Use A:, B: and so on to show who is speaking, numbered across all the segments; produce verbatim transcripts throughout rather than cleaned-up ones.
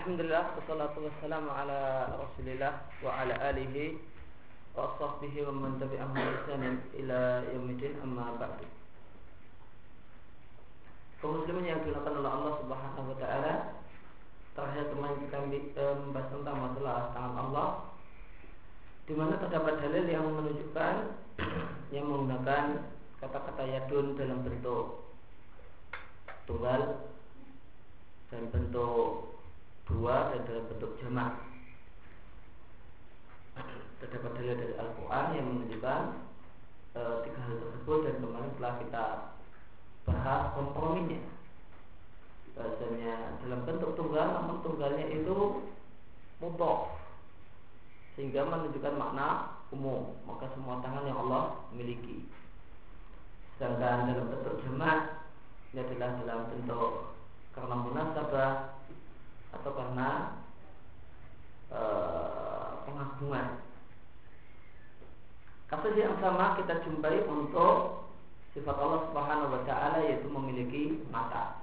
A: Alhamdulillah, wassalatu wassalamu ala Rasulillah wa ala alihi wa sahbihi wa man tabi'ahum bi ihsanin ila yaumil amma ba'du. Kaum muslimin yang dimuliakan oleh Allah Subhanahu wa taala, terakhir kemarin kita membahas tentang masalah tangan Allah, di mana terdapat dalil yang menunjukkan yang menggunakan kata-kata yadun dalam bentuk tunggal dan bentuk dua dan dalam bentuk jamak. Terdapat dalil dari Al-Quran yang menunjukkan e, tiga hal tersebut, dan kemarin telah kita bahas komprominya. Bahasanya dalam bentuk tunggal, namun tunggalnya itu mudhaf, sehingga menunjukkan makna umum, maka semua tangan yang Allah miliki. Sedangkan dalam bentuk jamak, ini adalah dalam bentuk karena munasabah atau karena e, pengagungan. Kasus yang sama kita jumpai untuk sifat Allah Subhanahu wa taala, yaitu memiliki mata.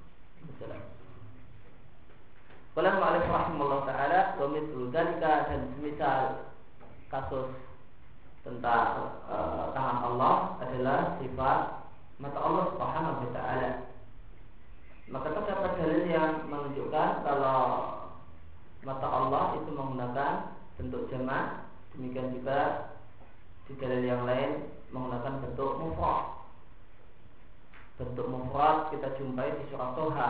A: Qala al-mu'allif rahimahullah taala, wa mithlu dzalika, dan semisal kasus tentang e, tangan Allah adalah sifat mata Allah Subhanahu wa taala. Maka terdapat dalil yang menunjukkan kalau mata Allah itu menggunakan bentuk jamak. Demikian juga di dalil yang lain menggunakan bentuk mufrad. Bentuk mufrad kita jumpai di surah Toha,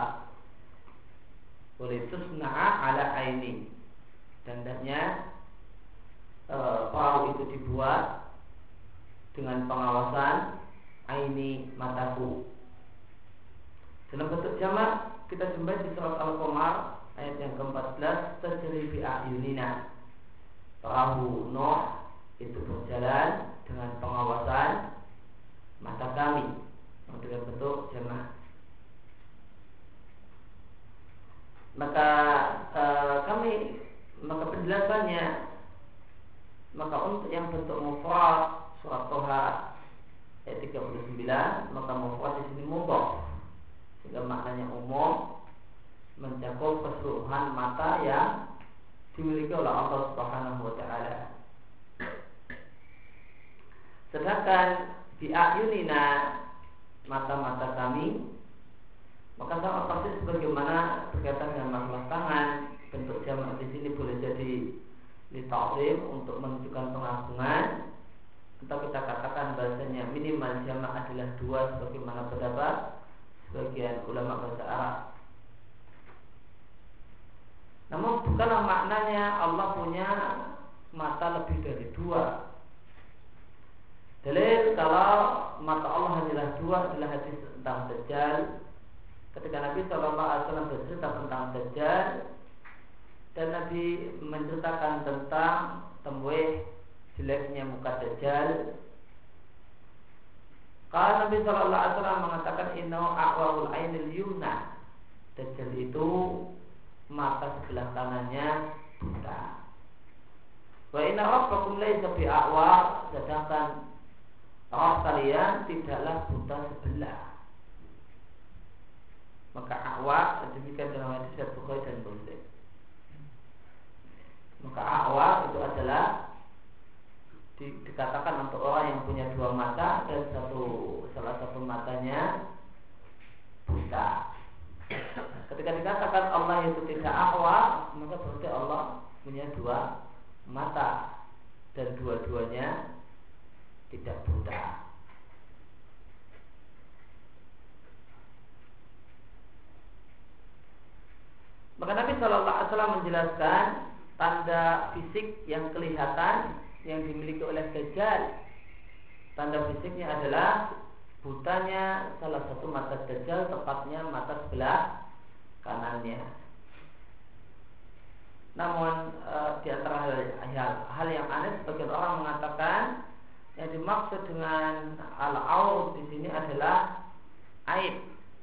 A: walitusna'a ala aini, dan hendaknya e, perahu itu dibuat dengan pengawasan aini, mataku. Dalam bentuk jamak kita jumpai di surat Al-Qamar ayat yang keempat belas, tajri bi a'yunina, perahu Nuh itu berjalan dengan pengawasan mata kami, dalam bentuk jamak. Maka e, kami maka penjelasannya, maka untuk yang bentuk mufrad surat Toha ayat tiga puluh sembilan, maka mufrad di sini mudhaf, sehingga maknanya umum, mencakup keseluruhan mata yang dimiliki oleh Allah Subhanahu wa taala. Sedangkan bi a'yunina, mata-mata kami, maka sama persis sebagaimana berkaitan dengan masalah tangan. Bentuk jamak di sini boleh jadi li ta'zim, untuk menunjukkan pengagungan, atau kita katakan bahasanya minimal jamak adalah dua, sebagaimana pendapat sebagian ulama bahasa Arab. Namun bukanlah maknanya Allah punya mata lebih dari dua. Dalil kalau mata Allah hanyalah dua adalah hadis tentang Dajjal. Ketika Nabi shallallahu alaihi wasallam bercerita tentang Dajjal, dan Nabi menceritakan tentang tembuih jeleknya muka Dajjal, kalau Nabi shallallahu alaihi wasallam mengatakan innahu a'warul ainil yumna, Dajjal itu mata sebelah kanannya buta. Wa inna rabbakum laysa bi'a'war, sedangkan Rabb kalian tidaklah buta sebelah. Maka a'war demikian dalam hadis Bukhari dan Muslim. Maka a'war itu adalah di, dikatakan untuk orang yang punya dua mata dan satu salah satu matanya buta. Ketika dikatakan Allah itu tidak a'war, maka berarti Allah punya dua mata dan dua-duanya tidak buta. Maka Nabi shallallahu alaihi wasallam menjelaskan tanda fisik yang kelihatan yang dimiliki oleh Dajjal. Tanda fisiknya adalah butanya salah satu mata Dajjal, tepatnya mata sebelah kanannya. Namun e, di antara hal, hal, hal yang aneh, sebagian orang mengatakan yang dimaksud dengan al-aur di sini adalah aib,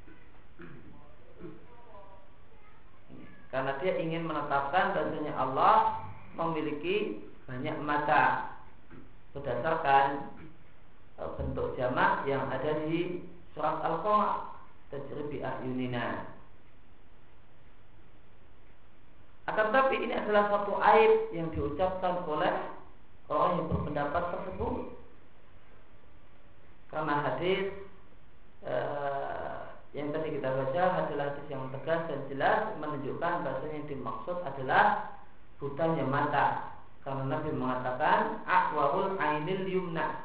A: karena dia ingin menetapkan bahasanya Allah memiliki banyak mata berdasarkan e, bentuk jamak yang ada di surat Al-Qamar, tajri bi a'yunina. Akan tapi ini adalah suatu aib yang diucapkan oleh orang yang berpendapat tersebut. Karena hadis eh, yang tadi kita baca adalah hadis yang tegas dan jelas menunjukkan bahasanya yang dimaksud adalah butanya mata. Karena Nabi mengatakan a'warul ainil yumna.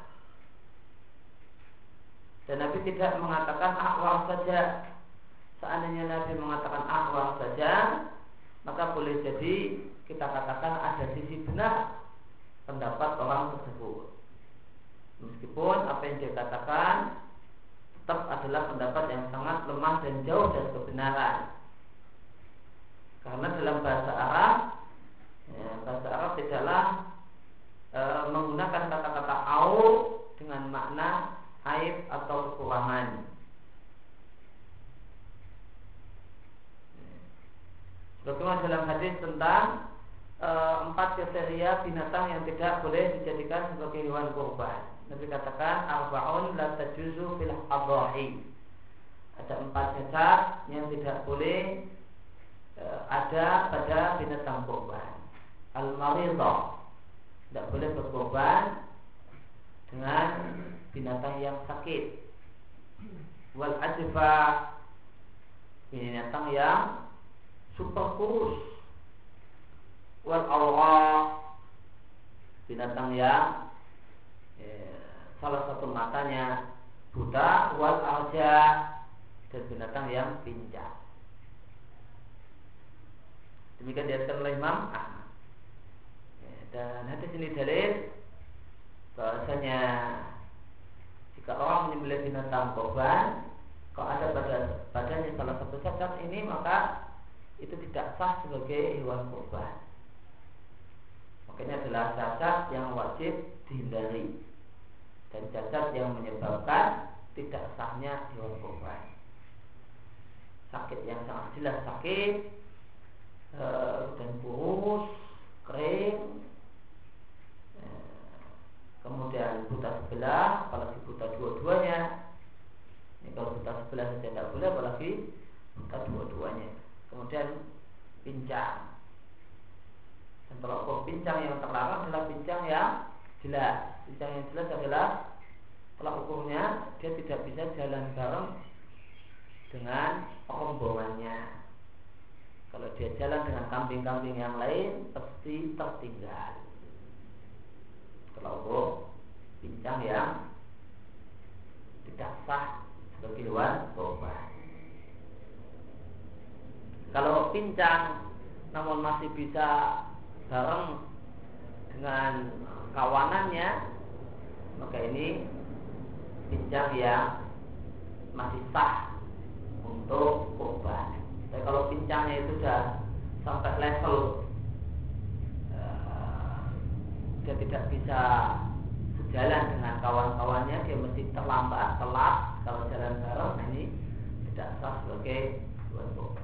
A: Dan Nabi tidak mengatakan a'war saja. Seandainya Nabi mengatakan a'war saja, maka boleh jadi kita katakan ada sisi benar pendapat orang tersebut. Meskipun apa yang dia katakan tetap adalah pendapat yang sangat lemah dan jauh dari kebenaran. Karena dalam bahasa Arab, ya, bahasa Arab tidaklah e, menggunakan kata-kata au dengan makna aib atau kekurangan. Bagaimana dalam hadis tentang e, empat kriteria binatang yang tidak boleh dijadikan sebagai hewan kurban. Nabi katakan arba'un la tajuzu fil adhahi. Ada empat cacat yang tidak boleh e, ada pada binatang kurban. Al-maridah, tidak boleh berkorban dengan binatang yang sakit. Wal ajfa, binatang yang super kurus. Wal awra, binatang yang eh, salah satu matanya buta. Wal arja, dan binatang yang pincang. Demikian diajarkan oleh Imam Ahmad. Ya, dan hadis ini dalil bahwasanya jika orang menyembelih binatang korban, kalau ada pada badannya salah satu cacat ini, maka itu tidak sah sebagai hewan kurban. Makanya adalah cacat yang wajib dihindari dan cacat yang menyebabkan tidak sahnya hewan kurban. Sakit yang sangat jelas sakit e, dan kurus, kering, e, kemudian buta sebelah, apalagi buta dua-duanya. Ini kalau buta sebelah saja tidak boleh, apalagi buta dua-duanya. Kemudian pincang. Dan kalau ukur pincang yang terlarang adalah pincang yang jelas. Pincang yang jelas adalah tolak ukurnya dia tidak bisa jalan bareng dengan rombongannya. Kalau dia jalan dengan kambing-kambing yang lain pasti tertinggal. Tolak ukur pincang yang tidak sah sebagai hewan kurban. Kalau pincang namun masih bisa bareng dengan kawanannya, maka ini pincang yang masih sah untuk kurban. Tapi kalau pincangnya itu sudah sampai level uh, dia tidak bisa sejalan dengan kawan-kawannya, dia mesti terlambat, telat kalau jalan bareng, nah ini tidak sah sebagai hewan kurban.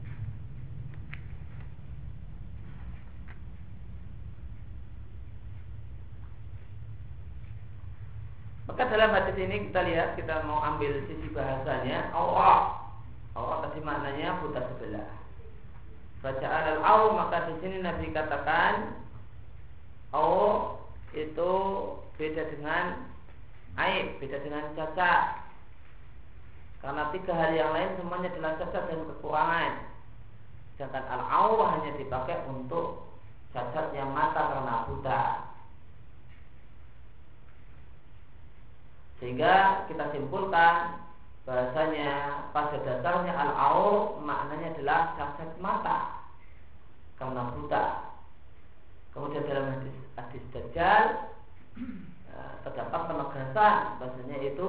A: Maka dalam hadis ini kita lihat, kita mau ambil sisi bahasanya Allah. Allah tadi maknanya buta sebelah. Baca al-aw, maka di sini Nabi katakan aw itu beda dengan aib, beda dengan cacat. Karena tiga hal yang lain semuanya adalah cacat dan kekurangan. Sedangkan al-aw hanya dipakai untuk cacat yang mata karena buta. Sehingga kita simpulkan bahasanya pada dasarnya al-aur maknanya adalah cacat mata karena buta. Kemudian dalam hadis hadis Dajjal terdapat penegasan bahasanya itu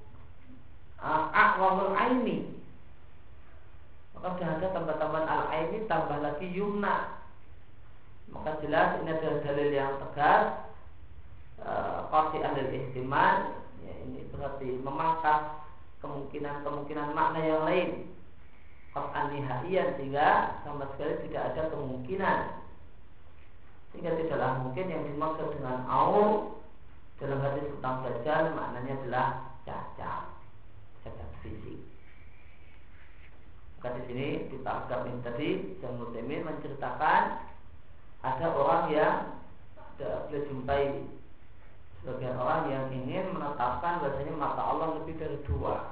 A: a'wamul aini. Maka sudah ada tambah-tambahan al-aini tambah lagi yumna. Maka jelas ini adalah dalil yang tegas qati alil ihtimal. Ya, ini berarti memangkas kemungkinan-kemungkinan makna yang lain qat'an nihaiyan, sehingga sama sekali tidak ada kemungkinan, sehingga tidaklah mungkin yang dimaksud dengan aur dalam hadis tentang Dajjal maknanya adalah cacat, cacat fisik. Maka di sini di paragraf ini tadi Syekh Utsaimin menceritakan ada orang yang ada beliau jumpai sebagian orang yang ingin menetapkan bahasanya mata Allah lebih dari dua,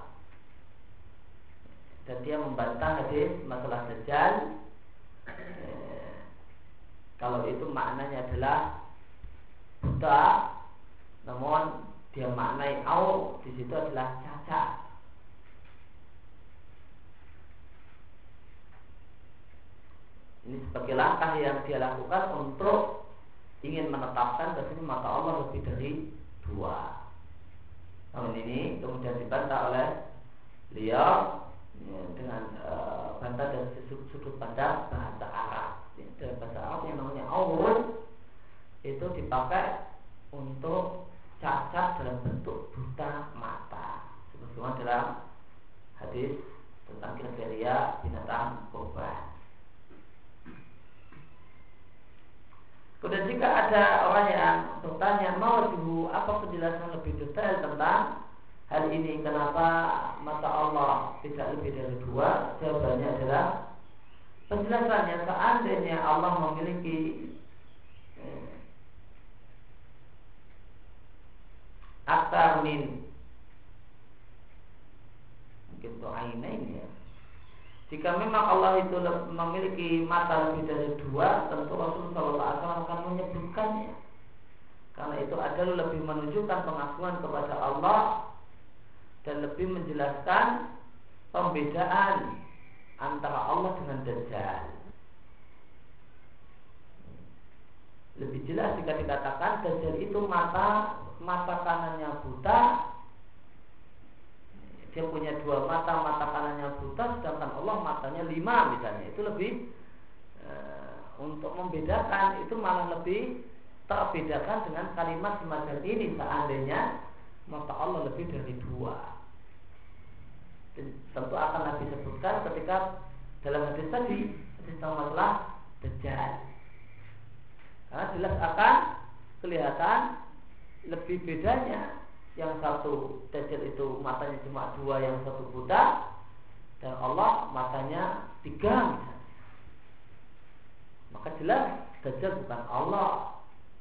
A: dan dia membantah hadis masalah Dajjal. Eh, kalau itu maknanya adalah buta, namun dia maknai au di situ adalah cacat. Ini sebagai langkah yang dia lakukan untuk ingin menetapkan bahasanya mata Allah lebih dari dua. Namun ini kemudian dibantah oleh beliau ya, dengan uh, bantah dari sudut, sudut pandang bahasa Arab. Ya, dalam bahasa Arab yang namanya awul itu dipakai untuk cacat dalam bentuk buta mata, sebagaimana dalam hadis tentang kriteria binatang korban. Kemudian jika ada orang yang bertanya, mau dulu apa penjelasan lebih detail tentang hal ini, kenapa mata Allah tidak lebih dari dua? Jawabannya adalah penjelasannya seandainya Allah memiliki eh, aktar min mungkin tu'ainain ya. Jika memang Allah itu memiliki mata lebih dari dua, tentu Rasulullah shallallahu alaihi wasallam akan menyebutkannya. Karena itu adalah lebih menunjukkan pengakuan kepada Allah dan lebih menjelaskan pembedaan antara Allah dengan Dajjal. Lebih jelas jika dikatakan Dajjal itu mata mata kanannya buta. Dia punya dua mata, mata kanannya buta, sedangkan Allah matanya lima misalnya. Itu lebih e, untuk membedakan, itu malah lebih terbedakan dengan kalimat semacam ini seandainya mata Allah lebih dari dua. Dan tentu akan Nabi sebutkan ketika dalam hadis tadi, hadis tentang masalah Dajjal. Karena jelas akan kelihatan lebih bedanya. Yang satu Dajjal itu matanya cuma dua, yang satu buta, dan Allah matanya tiga misalnya. Maka jelas Dajjal bukan Allah.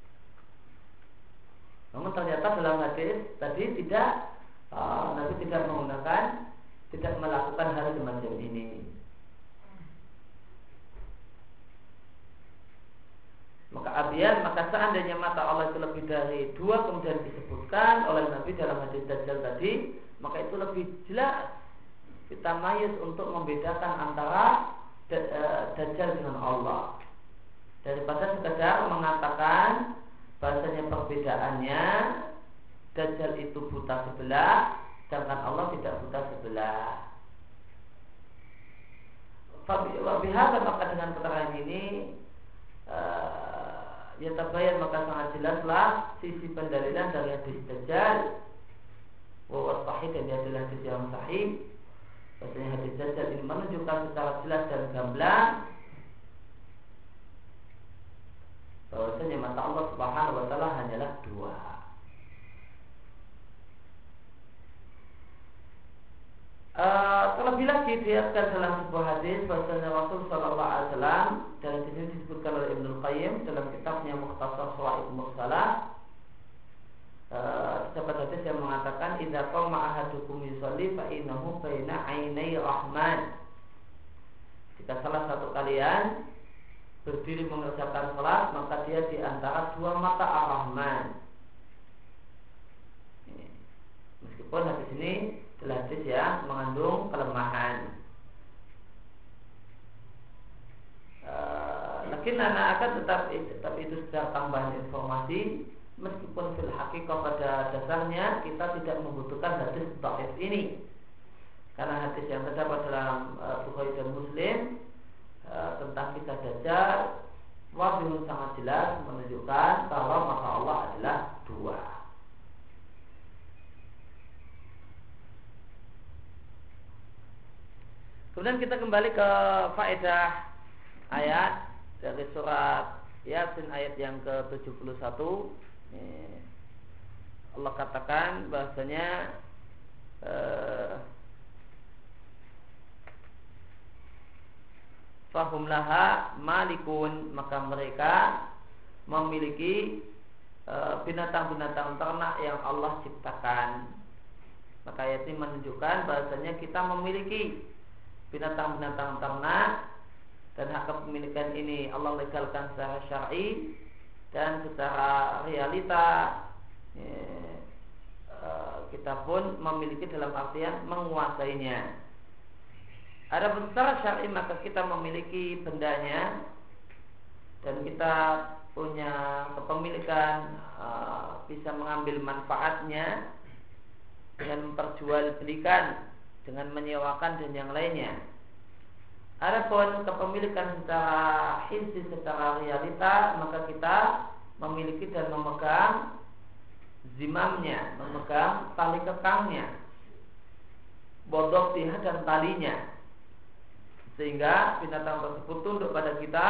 A: Namun ternyata dalam hadis tadi tidak uh, Nabi tidak menggunakan, tidak melakukan hal semacam ini. Maka abian, maka seandainya mata Allah itu lebih dari dua, kemudian disebutkan oleh Nabi dalam hadis Dajjal tadi, maka itu lebih jelas kita mayus untuk membedakan antara Dajjal dengan Allah, daripada sekedar mengatakan bahasanya perbedaannya Dajjal itu buta sebelah, sedangkan Allah tidak buta sebelah. Wabihada, maka dengan keterangan ini Uh, ya tabayan, maka sangat jelaslah sisi pendalilan dari hadis Dajjal wa sahih, dan dia adalah hadis yang sahih. Bahasanya hadis Dajjal ini menunjukkan secara jelas dan gamblang bahwasanya mata Allah Subhanahu wa taala hanyalah dua. Uh, terlebih lagi dilihatkan dalam sebuah hadis bahwasanya Rasul Sallallahu Alaihi Wasallam, dan di sini disebutkan oleh Ibnu Qayyim dalam kitabnya Mukhtasar Shawaid Mursalah. Terdapat hadis yang mengatakan, idza qama ahadukum yusalli fa innahu baina ainai rahman. Jika salah satu kalian berdiri mengerjakan salat, maka dia di antara dua mata Ar-Rahman. Meskipun hadis ini adalah hadis yang mengandung kelemahan. Uh, Lakin anak akan tetap, tetap itu sudah tambahan informasi. Meskipun fil haqiqah pada dasarnya kita tidak membutuhkan hadis dhaif ini, karena hadis yang terdapat dalam uh, Bukhari dan Muslim uh, tentang kisah Dajjal wajib sangat jelas menunjukkan kalau mata Allah adalah dua. Kemudian kita kembali ke faedah ayat dari surat Yasin ayat yang ke tujuh puluh satu. Allah katakan bahasanya eh, fahum laha malikun, maka mereka memiliki e, binatang-binatang ternak yang Allah ciptakan. Maka ayat ini menunjukkan bahasanya kita memiliki binatang-binatang ternak, dan hak kepemilikan ini Allah legalkan secara syar'i dan secara realita e, e, kita pun memiliki dalam artian menguasainya. Adapun secara syar'i maka kita memiliki bendanya dan kita punya kepemilikan, e, bisa mengambil manfaatnya dengan memperjualbelikan, dengan menyewakan dan yang lainnya. Adapun kepemilikan secara hissi, secara realita, maka kita memiliki dan memegang zimamnya, memegang tali kekangnya, bodok tiha dan talinya, sehingga binatang tersebut tunduk pada kita.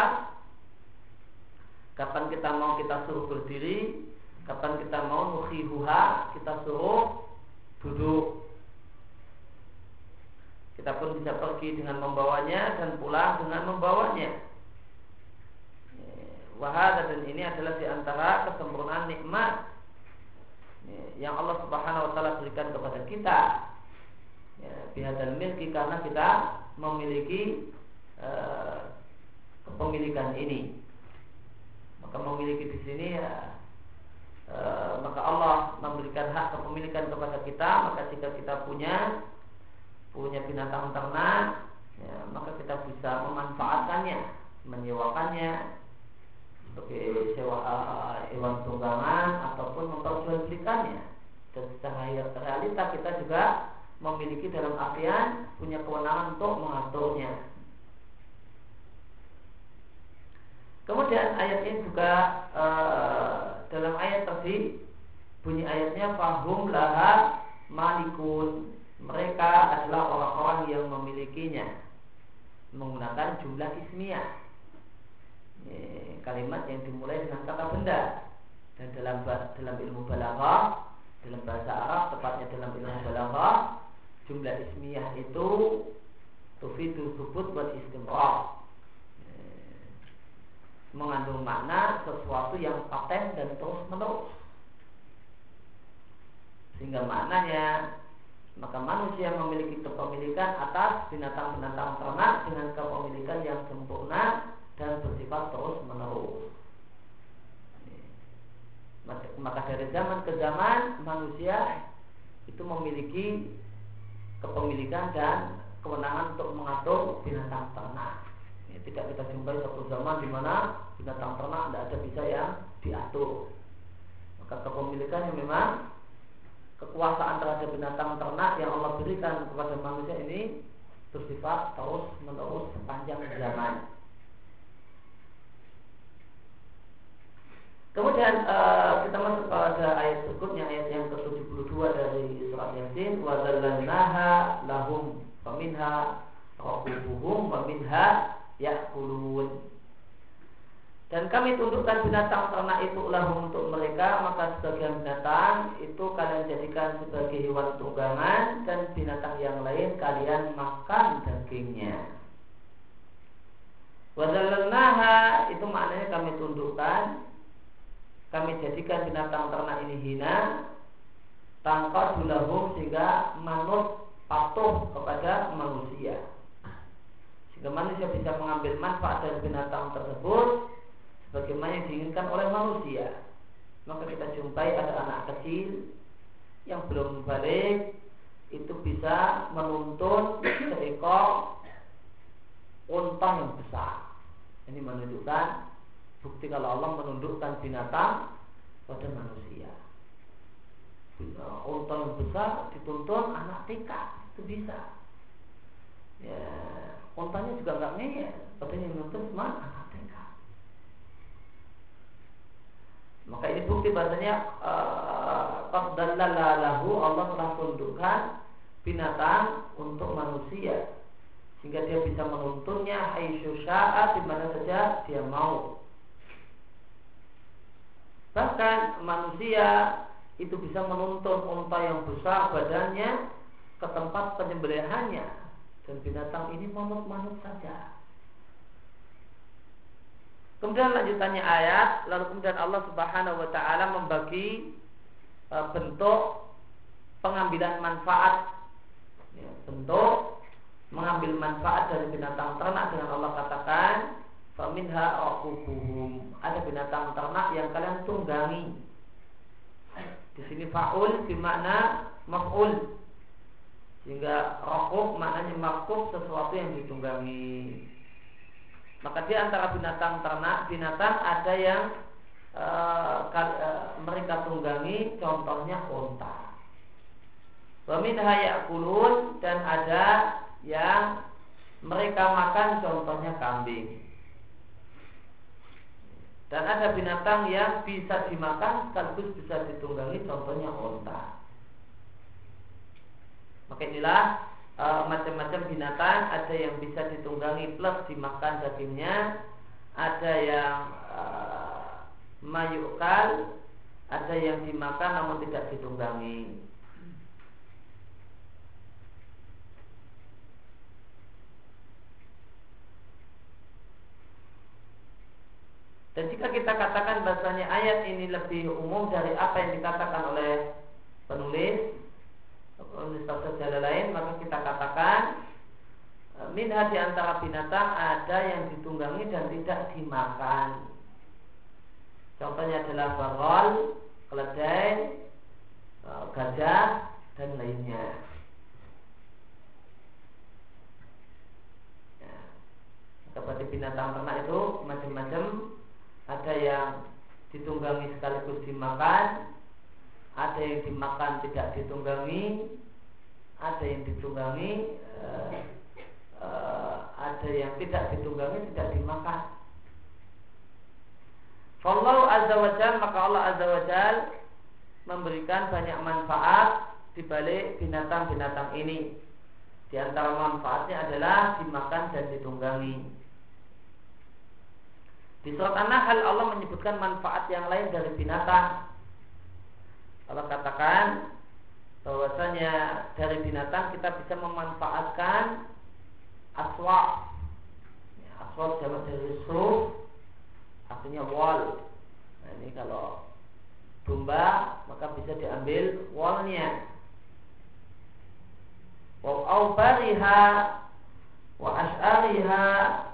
A: Kapan kita mau kita suruh berdiri, kapan kita mau nukhihuha, kita suruh duduk. Kita pun bisa pergi dengan membawanya dan pulang dengan membawanya. Wahada, dan ini adalah diantara kesempurnaan nikmat yang Allah Subhanahu Wa Taala berikan kepada kita. Bihadal milki, karena kita memiliki uh, kepemilikan ini. Maka memiliki di sini ya, Uh, maka Allah memberikan hak kepemilikan kepada kita. Maka jika kita punya punya binatang ternak, ya, maka kita bisa memanfaatkannya, menyewakannya sebagai sewa uh, hewan tunggangan ataupun memperjualbelikannya. Dan secara realita kita juga memiliki dalam artian punya kewenangan untuk mengaturnya. Kemudian ayat ini juga uh, dalam ayat tadi bunyi ayatnya fahum laha malikun, mereka adalah orang-orang yang memilikinya, menggunakan jumlah ismiyah, ini kalimat yang dimulai dengan kata benda. Dan dalam dalam ilmu balaghah, dalam bahasa Arab, tepatnya dalam ilmu balaghah, jumlah ismiyah itu tufidu thubut wal istimrar, mengandung makna sesuatu yang paten dan terus menerus. Sehingga maknanya, maka manusia memiliki kepemilikan atas binatang-binatang ternak dengan kepemilikan yang sempurna dan bersifat terus menerus. Maka dari zaman ke zaman manusia itu memiliki kepemilikan dan kewenangan untuk mengatur binatang ternak. Tidak kita jumpai satu zaman di mana binatang ternak tidak ada bisa yang diatur. Maka kepemilikan yang memang kekuasaan terhadap binatang ternak yang Allah berikan kepada manusia ini bersifat terus menerus sepanjang zaman. Kemudian uh, kita masuk pada ayat berikutnya, ayat yang ke tujuh puluh dua dari surat Yasin. Wa dzallalnaha lahum faminha raqubuhum wa minha ya'kulun. Dan kami tundukkan binatang ternak itu lahum untuk mereka, maka sebagian binatang itu kalian jadikan sebagai hewan tunggangan, dan binatang yang lain kalian makan dagingnya. Wa dzallalnaha itu maknanya kami tundukkan, kami jadikan binatang ternak ini hina, tanpa dulahum, sehingga manut patuh kepada manusia, sehingga manusia bisa mengambil manfaat dari binatang tersebut sebagaimana yang diinginkan oleh manusia. Maka kita jumpai ada anak kecil yang belum balik itu bisa menuntun seekor unta yang besar. Ini menunjukkan bukti kalau Allah menundukkan binatang pada manusia. Unta yang besar dituntun anak T K, itu bisa. Ya, untanya juga nggak ngeyel, padahal yang nuntun cuma anak T K. Maka ini bukti bahasanya qad dallala lahu, Allah telah tundukkan binatang untuk manusia sehingga dia bisa menuntunnya haitsu syaa, di mana saja dia mau. Bahkan manusia itu bisa menuntun unta yang besar badannya ke tempat penyembelihannya, dan binatang ini manut-manut saja. Kemudian lanjutannya ayat, lalu kemudian Allah Subhanahu wa taala membagi e, bentuk pengambilan manfaat, ya, bentuk mengambil manfaat dari binatang ternak dengan Allah katakan faminha aqubuhum, ada binatang ternak yang kalian tunggangi. Di sini fa'ul bermakna maf'ul, sehingga raqub maknanya maqub, sesuatu yang ditunggangi. Maka di antara binatang ternak, binatang ada yang e, e, mereka tunggangi, contohnya unta. Wa minha ya'kulun, dan ada yang mereka makan, contohnya kambing. Dan ada binatang yang bisa dimakan sekaligus bisa ditunggangi, contohnya unta. Maka inilah e, macam-macam binatang, ada yang bisa ditunggangi plus dimakan dagingnya, ada yang e, mayukal, ada yang dimakan namun tidak ditunggangi. Dan jika kita katakan bahasanya ayat ini lebih umum dari apa yang dikatakan oleh penulis, penulis tafsir jalan lain, maka kita katakan minha di antara binatang ada yang ditunggangi dan tidak dimakan. Contohnya adalah barol, keledai, gajah, dan lainnya. Ya. Seperti binatang ternak itu macam-macam. Ada yang ditunggangi sekaligus dimakan, ada yang dimakan tidak ditunggangi, ada yang ditunggangi, uh, uh, ada yang tidak ditunggangi, tidak dimakan. Fallahu azza wa jalla, maka Allah azza wa jalla memberikan banyak manfaat di balik binatang-binatang ini. Di antara manfaatnya adalah dimakan dan ditunggangi. Di surat An-Nahl Allah menyebutkan manfaat yang lain dari binatang. Allah katakan bahwasanya dari binatang kita bisa memanfaatkan aswaq. Aswaq jamak dari suf, artinya wol. Nah, ini kalau domba maka bisa diambil wolnya. Wa aubariha wa ash'ariha.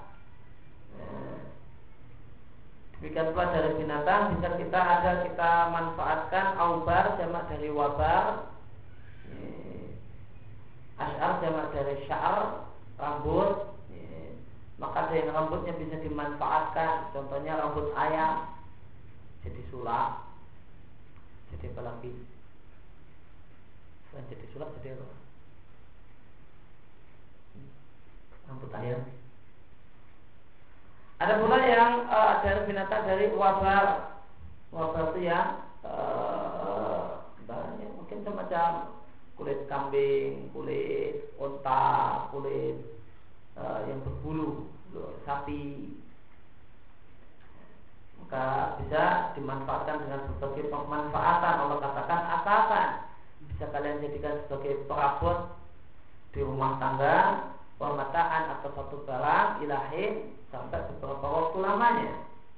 A: Demikian pula dari binatang bisa kita ada kita manfaatkan aubar jamak dari wabar, ash'ar jamak dari sya'ar, rambut. Maka ada yang rambutnya bisa dimanfaatkan, contohnya rambut ayam jadi sulap, jadi apa lagi? Selain jadi sulap jadi apa? Rambut ayam. Ada pula yang uh, dari binatang dari wabar. Wabar itu yang uh, bahannya mungkin semacam kulit kambing, kulit unta, kulit uh, yang berbulu, sapi. Maka bisa dimanfaatkan dengan berbagai pemanfaatan. Allah katakan asalkan bisa kalian jadikan sebagai perabot di rumah tangga, pemataan atau satu barang ilahi sampai beberapa waktu lamanya.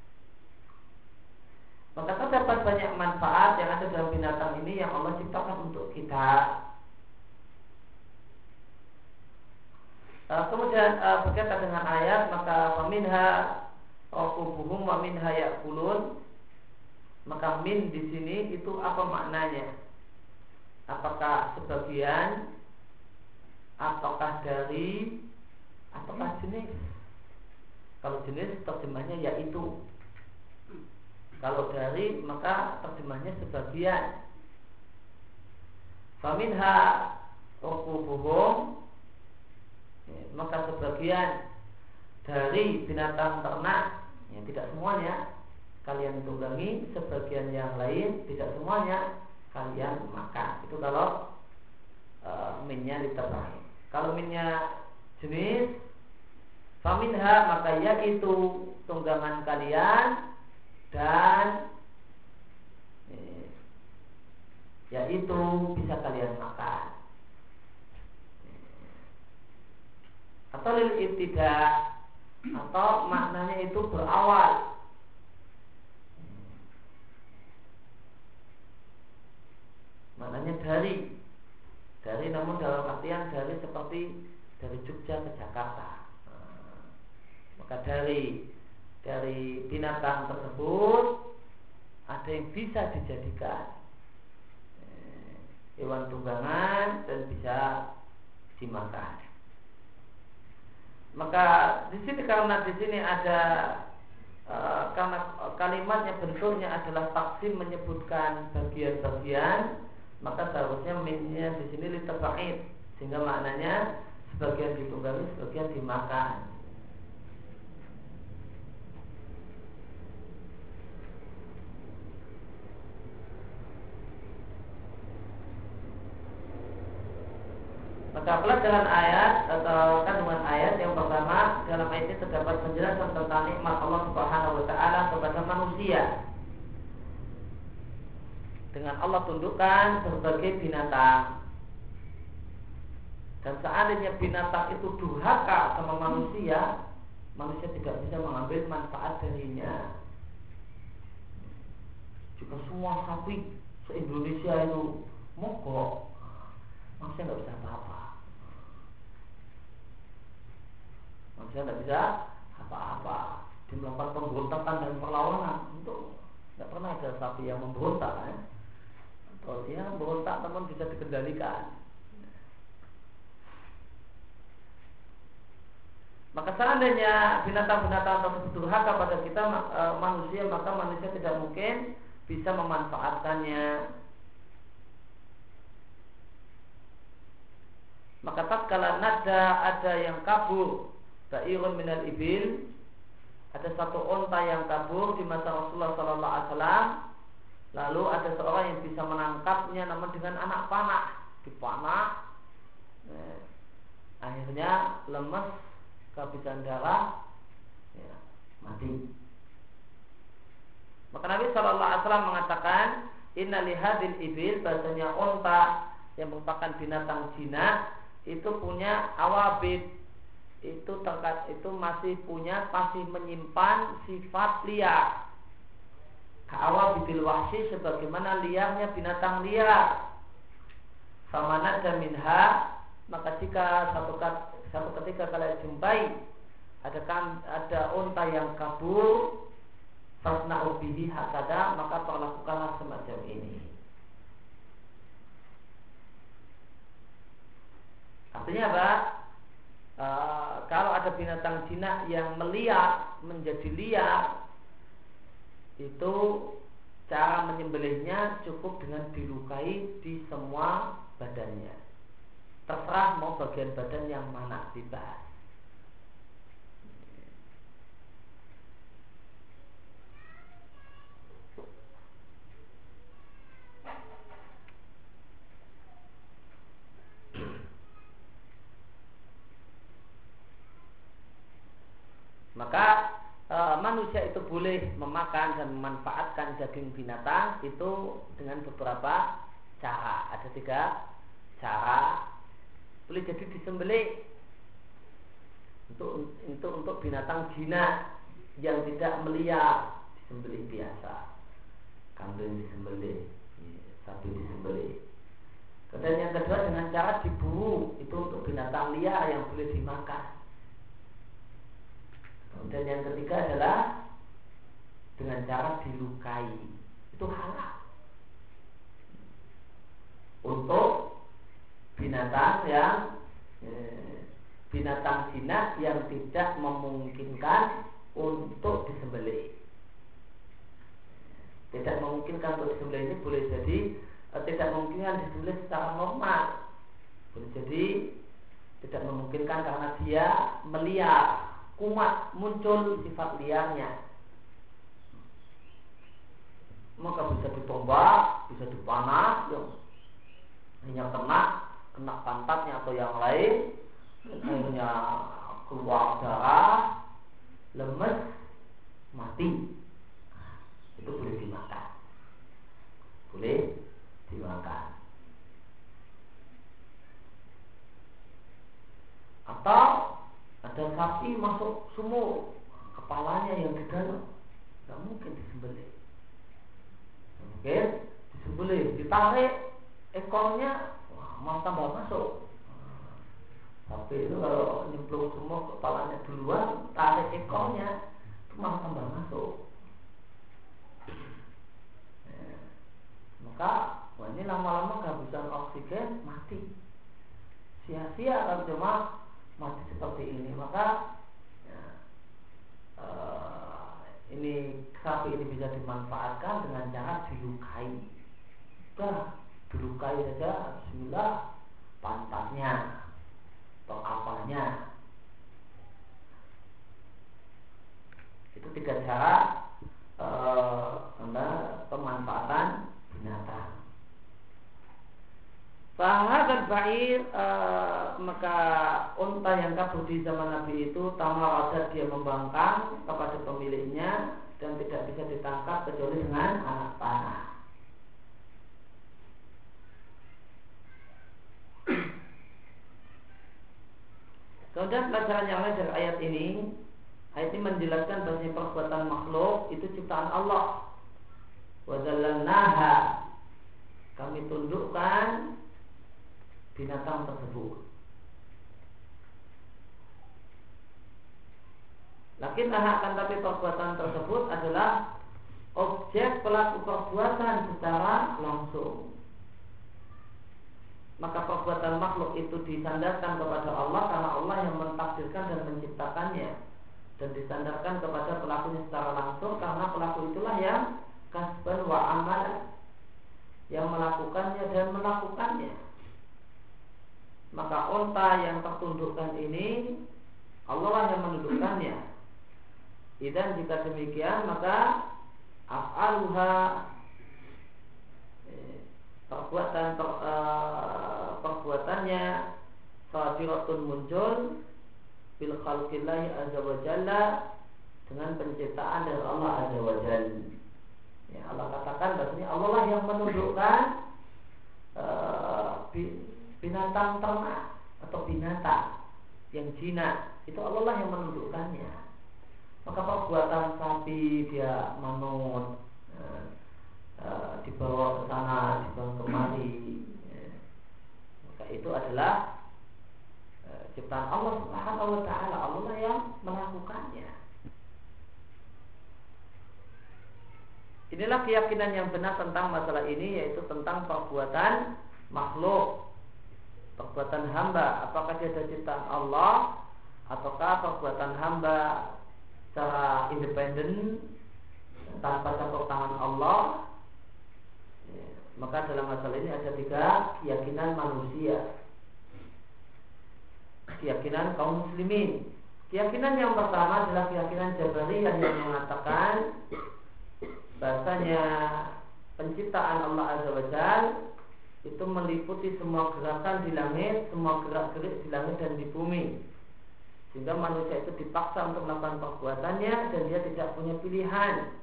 A: Maka terdapat banyak manfaat yang ada dalam binatang ini yang Allah ciptakan untuk kita. Uh, kemudian uh, berkaitan dengan ayat, maka faminha raqubuhum wa minha ya'kulun. Maka min di sini itu apa maknanya? Apakah sebagian, ataukah dari, ataukah jenis? Kalau jenis terjemahnya yaitu. Kalau dari maka terjemahnya sebagian. Faminha raqubuhum, maka sebagian dari binatang ternak, yang tidak semuanya kalian tunggangi, sebagian yang lain tidak semuanya kalian makan. Itu kalau e, minnya diternahi. Kalau minnya jenis, faminha maka yaitu tunggangan kalian dan eh, yaitu bisa kalian makan. Atau lil ibtida, atau maknanya itu berawal dari dari namun dalam artian dari seperti dari Jogja ke Jakarta. Nah, maka dari dari binatang tersebut ada yang bisa dijadikan eh, hewan tunggangan dan bisa dimakan. Maka di sini karena di sini ada e, karena kalimatnya bentuknya adalah taksim menyebutkan bagian-bagian, maka seharusnya minnya di sini litafa'id, sehingga maknanya sebagian ditunggangi, sebagian dimakan. Maka pelajaran ayat atau kandungan ayat yang pertama, dalam ayat ini terdapat penjelasan tentang nikmat Allah Subhanahu wa taala kepada manusia. Dengan Allah tundukkan berbagai binatang. Dan seandainya binatang itu durhaka sama manusia, manusia tidak bisa mengambil manfaat darinya. Jika semua sapi se-Indonesia itu mogok, manusia nggak bisa apa-apa. Manusia tidak bisa apa-apa. Dia melakukan pemberontakan dan perlawanan untuk tidak pernah ada sapi yang memberontak, ya. Atau dia memberontak namun bisa dikendalikan. Maka seandainya binatang-binatang tersebut durhaka pada kita e, manusia, maka manusia tidak mungkin bisa memanfaatkannya. Maka tatkala nada ada yang kabur, Ba'irun minal ibil, ada satu onta yang kabur di masa Rasulullah Sallallahu Alaihi Wasallam. Lalu ada seorang yang bisa menangkapnya, namun dengan anak panah, dipanah, eh, akhirnya lemas, kehabisan darah, ya, mati. Maka Nabi Sallallahu Alaihi Wasallam mengatakan, Inna lihadil ibil, bahasanya onta yang merupakan binatang jinak itu punya awabid, itu terkat itu masih punya masih menyimpan sifat liar. Ka'awabidil wahsi, sebagaimana liarnya binatang liar. Famanat dan minha, maka jika satu, satu ketika kalian jumpai ada kan ada unta yang kabur, fasna'u bihi hakada, maka perlakukanlah semacam ini. Artinya apa? E, kalau ada binatang jinak yang meliar menjadi liar, itu cara menyembelihnya cukup dengan dilukai di semua badannya. Terserah mau bagian badan yang mana dibahas. Maka e, manusia itu boleh memakan dan memanfaatkan daging binatang itu dengan beberapa cara. Ada tiga cara. Boleh jadi disembelih untuk untuk untuk binatang jinak yang tidak meliar, disembelih biasa. Kambing disembelih, sapi disembelih. Dan yang kedua dengan cara diburu, itu untuk binatang liar yang boleh dimakan. Dan yang ketiga adalah dengan cara dilukai, itu halal untuk binatang yang eh, binatang jinak yang tidak memungkinkan untuk disembelih. Tidak memungkinkan untuk disembelih ini boleh jadi eh, tidak memungkinkan disembelih secara normal, boleh jadi tidak memungkinkan karena dia meliar, kumat, muncul sifat liarnya, maka bisa ditombak, bisa dipanah, yang hanya kena kena pantatnya atau yang lain, akhirnya keluar darah, lemes, mati. Itu boleh dimakan, boleh dimakan. Atau ada sapi masuk sumur, kepalanya yang di dalam, tidak mungkin disembelih. Mungkin disembelih, ditarik, ekornya wah, mau tambah masuk. Tapi itu kalau nyemplung semua kepalanya duluan, tarik ekornya itu malah tambah masuk. Ya. Maka wah ini lama-lama kehabisan oksigen, mati. Sia-sia kalau cuma mati seperti ini. Maka ya, uh, ini sapi ini bisa dimanfaatkan dengan cara dilukai. Sudah dilukai saja, bismillah, pantatnya atau apanya. Itu tiga cara uh, pemanfaatan binatang. Fahadat ba'ir uh, maka unta yang kabur di zaman Nabi itu tamarada, dia membangkang kepada pemiliknya dan tidak bisa ditangkap kecuali dengan anak panah. Kemudian pelajaran yang lain dari ayat ini, ayat ini menjelaskan bahwa perbuatan makhluk itu ciptaan Allah. Wa dzallalnaha, kami tundukkan binatang tersebut. Lakin akan tapi perbuatan tersebut adalah objek pelaku perbuatan secara langsung. Maka perbuatan makhluk itu disandarkan kepada Allah karena Allah yang mentakdirkan dan menciptakannya, dan disandarkan kepada pelakunya secara langsung karena pelaku itulah yang kasban wa amal, yang melakukannya dan melakukannya. Maka unta yang tertundukkan ini Allah lah yang menundukkannya. Dan jika demikian maka af'aluha, perbuatan per, uh, perbuatannya sadiratun muncul bil khalqillahi azza wa jalla, dengan penciptaan dari Allah azza wa jalla. Ya, Allah katakan bahwasanya Allah lah yang menundukkan uh, binatang ternak atau binatang yang jinak, itu Allah lah yang menundukkannya. Maka perbuatan sapi dia manut, uh, Uh, dibawa ke sana, dibawa kemari, ya. Maka itu adalah uh, ciptaan Allah Subhanahu wa taala. Allah yang melakukannya. Inilah keyakinan yang benar tentang masalah ini, yaitu tentang perbuatan makhluk, perbuatan hamba. Apakah dia adalah ciptaan Allah ataukah perbuatan hamba secara independen tanpa campur tangan Allah. Maka dalam masalah ini ada tiga keyakinan manusia, keyakinan kaum muslimin. Keyakinan yang pertama adalah keyakinan Jabariyah yang mengatakan bahasanya penciptaan Allah azza wa jalla itu meliputi semua gerakan di langit, semua gerak-gerik di langit dan di bumi, sehingga manusia itu dipaksa untuk melakukan perbuatannya dan dia tidak punya pilihan.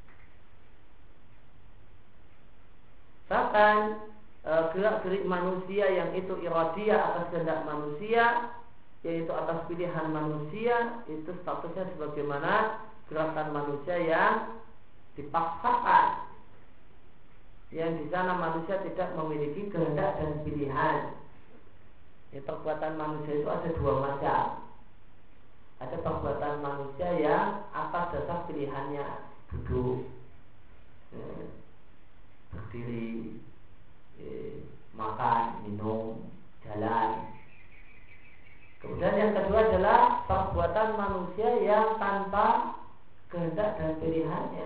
A: Bahkan e, gerak-gerik manusia yang itu iradiyah atas kehendak manusia, yaitu atas pilihan manusia, itu statusnya sebagaimana gerakan manusia yang dipaksakan, yang di sana manusia tidak memiliki kehendak dan pilihan. Ya, perbuatan manusia itu ada dua macam. Ada perbuatan manusia yang atas dasar pilihannya, duduk, ya, berdiri, eh, makan, minum, jalan. Kemudian yang kedua adalah perbuatan manusia yang tanpa kehendak dan pilihannya,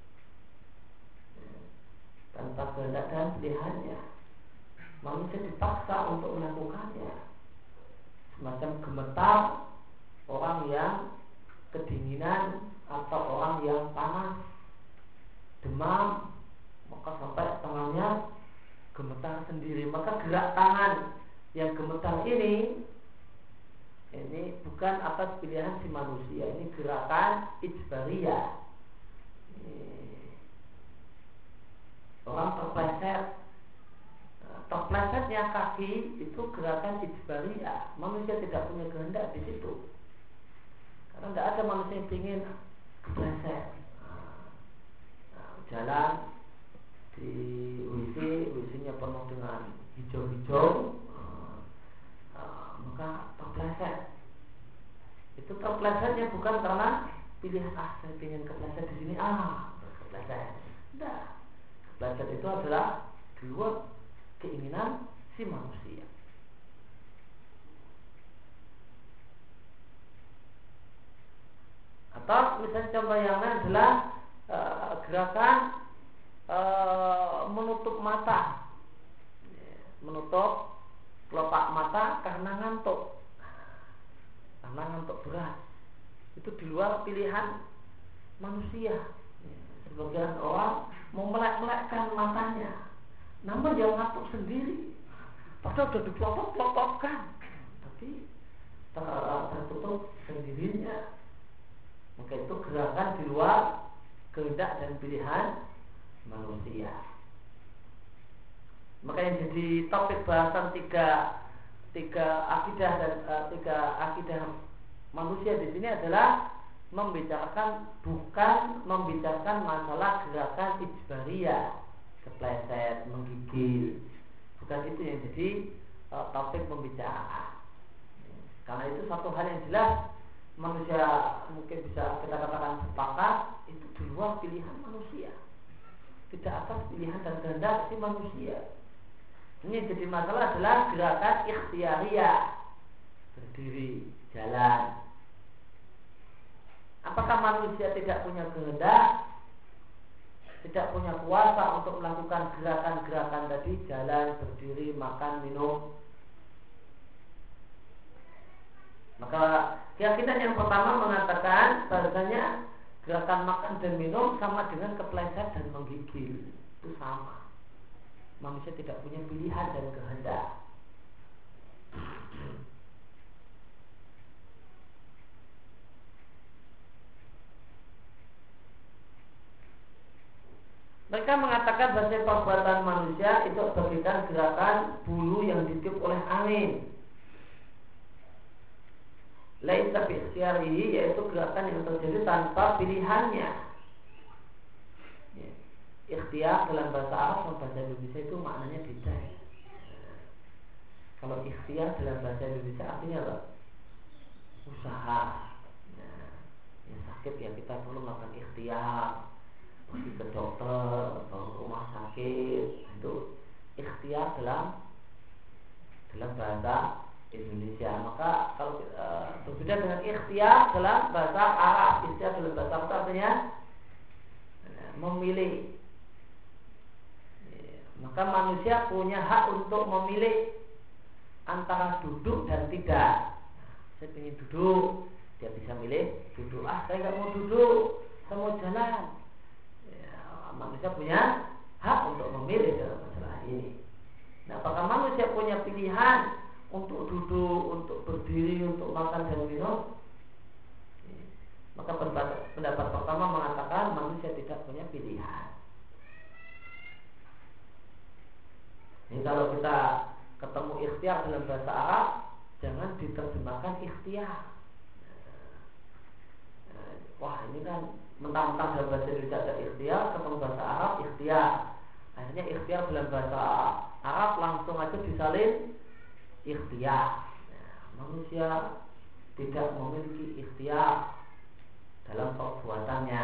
A: tanpa kehendak dan pilihannya. Manusia dipaksa untuk melakukannya, semacam gemetar orang yang kedinginan atau orang yang panas, demam, maka sampai tangannya gemetar sendiri. Maka gerak tangan yang gemetar ini ini bukan atas pilihan si manusia, ini gerakan ijbariyah. Orang terpleset, terplesetnya kaki itu gerakan ijbariyah. Manusia tidak punya kehendak di situ, karena tidak ada manusia yang ingin kepleset. Nah, jalan di W C, W C-nya penuh dengan hijau-hijau, uh, uh, maka terpleset. Itu terplesetnya bukan karena pilihan ah saya ingin kepleset di sini ah kepleset. Tidak. Kepleset itu adalah di luar keinginan si manusia. Atau misalnya contoh yang lain adalah uh, gerakan uh, menutup mata, menutup kelopak mata karena ngantuk, karena ngantuk berat. Itu di luar pilihan manusia. Sebagian orang mau melek-melekkan matanya, namun dia ngantuk sendiri, padahal sudah dipelopot-pelopotkan, tapi tertutup sendirinya. Maka itu gerakan di luar kehendak dan pilihan manusia. Maka yang jadi topik bahasan tiga tiga akidah dan uh, tiga akidah manusia di sini adalah membicarakan bukan membicarakan masalah gerakan ijbariyah, kepleset, menggigil. Bukan itu yang jadi uh, topik pembicaraan. Karena itu satu hal yang jelas manusia mungkin bisa kita katakan sepakat itu di luar pilihan manusia, tidak atas pilihan dan kehendak si manusia. Ini jadi masalah adalah gerakan ikhtiariyah, berdiri, jalan. Apakah manusia tidak punya kehendak, tidak punya kuasa untuk melakukan gerakan-gerakan tadi, jalan, berdiri, makan, minum? Maka keyakinan yang pertama mengatakan bahasanya gerakan makan dan minum sama dengan kepleset dan menggigil. Itu sama. Manusia tidak punya pilihan dan kehendak. Mereka mengatakan bahwa perbuatan manusia itu bagikan gerakan bulu yang ditiup oleh angin. Laisa bi ikhtiyarihi, yaitu gerakan yang terjadi tanpa pilihannya. Ya. Ikhtiar dalam bahasa Arab dan bahasa Indonesia itu maknanya beda. Kalau ikhtiar dalam bahasa Indonesia artinya apa? Usaha. Nah, yang sakit ya kita perlu melakukan ikhtiar, pergi ke dokter atau rumah sakit. Itu ikhtiar dalam dalam bahasa Indonesia. Maka kalau e, berbeda dengan ikhtiar dalam bahasa Arab. Ikhtiar dalam bahasa Arab artinya e, memilih. E, maka manusia punya hak untuk memilih antara duduk dan tidak. Saya ingin duduk, dia bisa milih duduk. Ah, saya nggak mau duduk, saya mau jalan. Ya, manusia punya hak untuk memilih dalam masalah ini. Nah, apakah manusia punya pilihan untuk duduk, untuk berdiri, untuk makan dan minum? Maka pendapat pertama mengatakan manusia tidak punya pilihan. Ini kalau kita ketemu ikhtiar dalam bahasa Arab, jangan diterjemahkan ikhtiar. Wah, ini kan mentang-mentang dalam bahasa Indonesia ada ikhtiar, ketemu bahasa Arab ikhtiar. Akhirnya ikhtiar dalam bahasa Arab langsung aja disalin ikhtiar. Nah, manusia tidak memiliki ikhtiar dalam perbuatannya.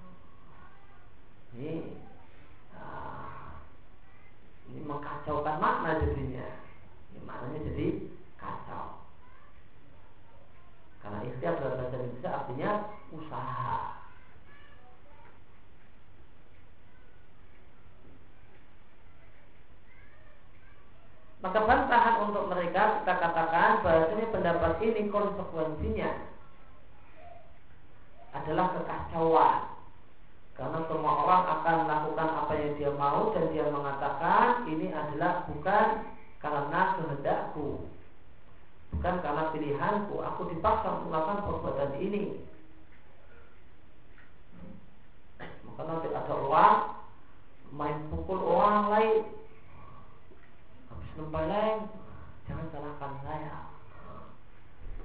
A: Ini uh, ini mengkacaukan makna jadinya. Ini maknanya jadi kacau. Karena ikhtiar dalam bahasa Indonesia artinya usaha. Maka bantahan untuk mereka kita katakan bahasanya pendapat ini konsekuensinya adalah kekacauan. Karena semua orang akan melakukan apa yang dia mau dan dia mengatakan ini adalah bukan karena kehendakku, bukan karena pilihanku, aku dipaksa untuk melakukan perbuatan ini. Maka nanti ada orang main pukul orang lain, nempeleng, jangan salahkan saya.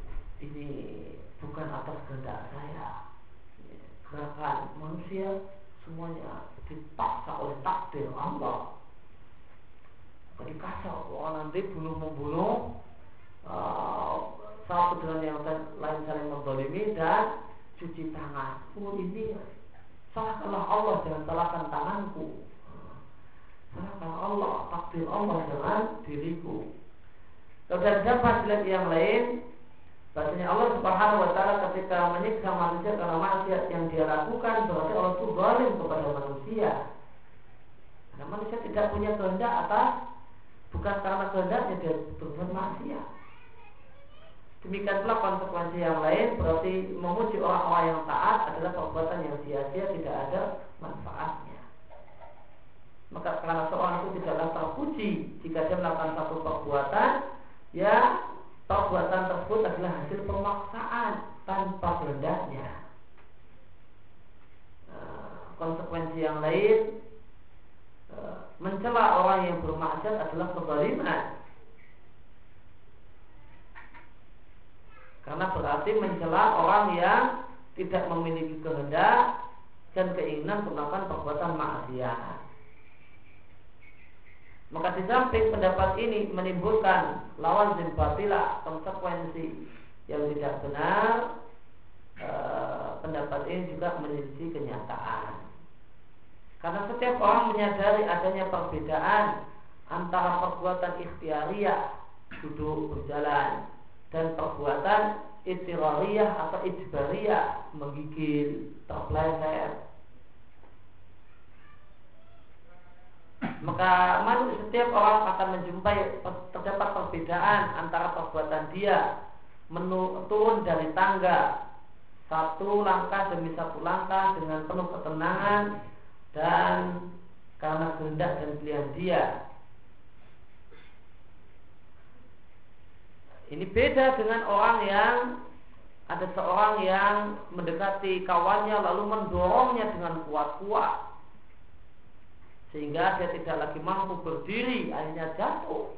A: Ini bukan atas kehendak saya. Gerakan manusia semuanya dipaksa oleh takdir Allah. Dikasih orang nanti bunuh membunuh, uh, satu dengan yang lain saling menzalimi dan cuci tangan. Oh ini salahkanlah Allah, jangan salahkan tanganku. Salahkan Allah, takdir Allah, jangan diriku. Dan dapat lihat yang lain, bahasanya Allah Subhanahu wa taala ketika menyiksa manusia karena maksiat yang dia lakukan, berarti Allah itu zalim kepada manusia. Karena manusia tidak punya kehendak atas, bukan karena kehendaknya dia berbuat maksiat. Demikian pula konsekuensi yang lain, berarti memuji orang-orang yang taat adalah perbuatan yang sia-sia, tidak ada manfaatnya. Maka karena seorang itu tidaklah terpuji jika dia melakukan satu perbuatan, ya perbuatan tersebut adalah hasil pemaksaan tanpa kehendaknya. Konsekuensi yang lain, mencela orang yang bermaksiat adalah kezaliman, karena berarti mencela orang yang tidak memiliki kehendak dan keinginan melakukan perbuatan maksiat. Maka di samping pendapat ini menimbulkan lawan zin batilah, konsekuensi yang tidak benar, eh, pendapat ini juga menyelisih kenyataan. Karena setiap orang menyadari adanya perbedaan antara perbuatan ikhtiariyah, duduk berjalan, dan perbuatan itirariyah atau ijbariyah, menggigil, terpeleset. Maka manusia, setiap orang akan menjumpai terdapat perbedaan antara perbuatan dia menu, turun dari tangga satu langkah demi satu langkah dengan penuh ketenangan dan karena kehendak dan pilihan dia. Ini beda dengan orang yang ada seorang yang mendekati kawannya lalu mendorongnya dengan kuat-kuat sehingga dia tidak lagi mampu berdiri, akhirnya jatuh.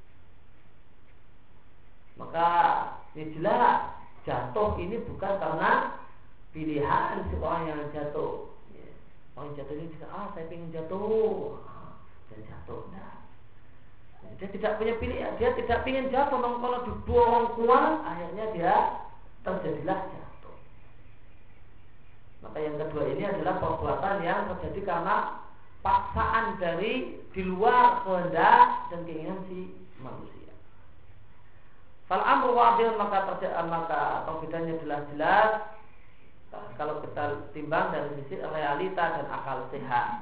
A: Maka ini jelas jatuh ini bukan karena pilihan si orang yang jatuh. Orang jatuh ini tidak, ah saya ingin jatuh, dan jatuh. Nah, dia tidak punya pilihan, dia tidak ingin jatuh. Namun kalau didorong kuat, akhirnya dia terjadilah jatuh. Maka yang kedua ini adalah perbuatan yang terjadi karena paksaan dari di luar kehendak dan keinginan si manusia. Fal amru wadih, maka terjadi, maka perbedaannya jelas-jelas kalau kita timbang dari sisi realita dan akal sehat.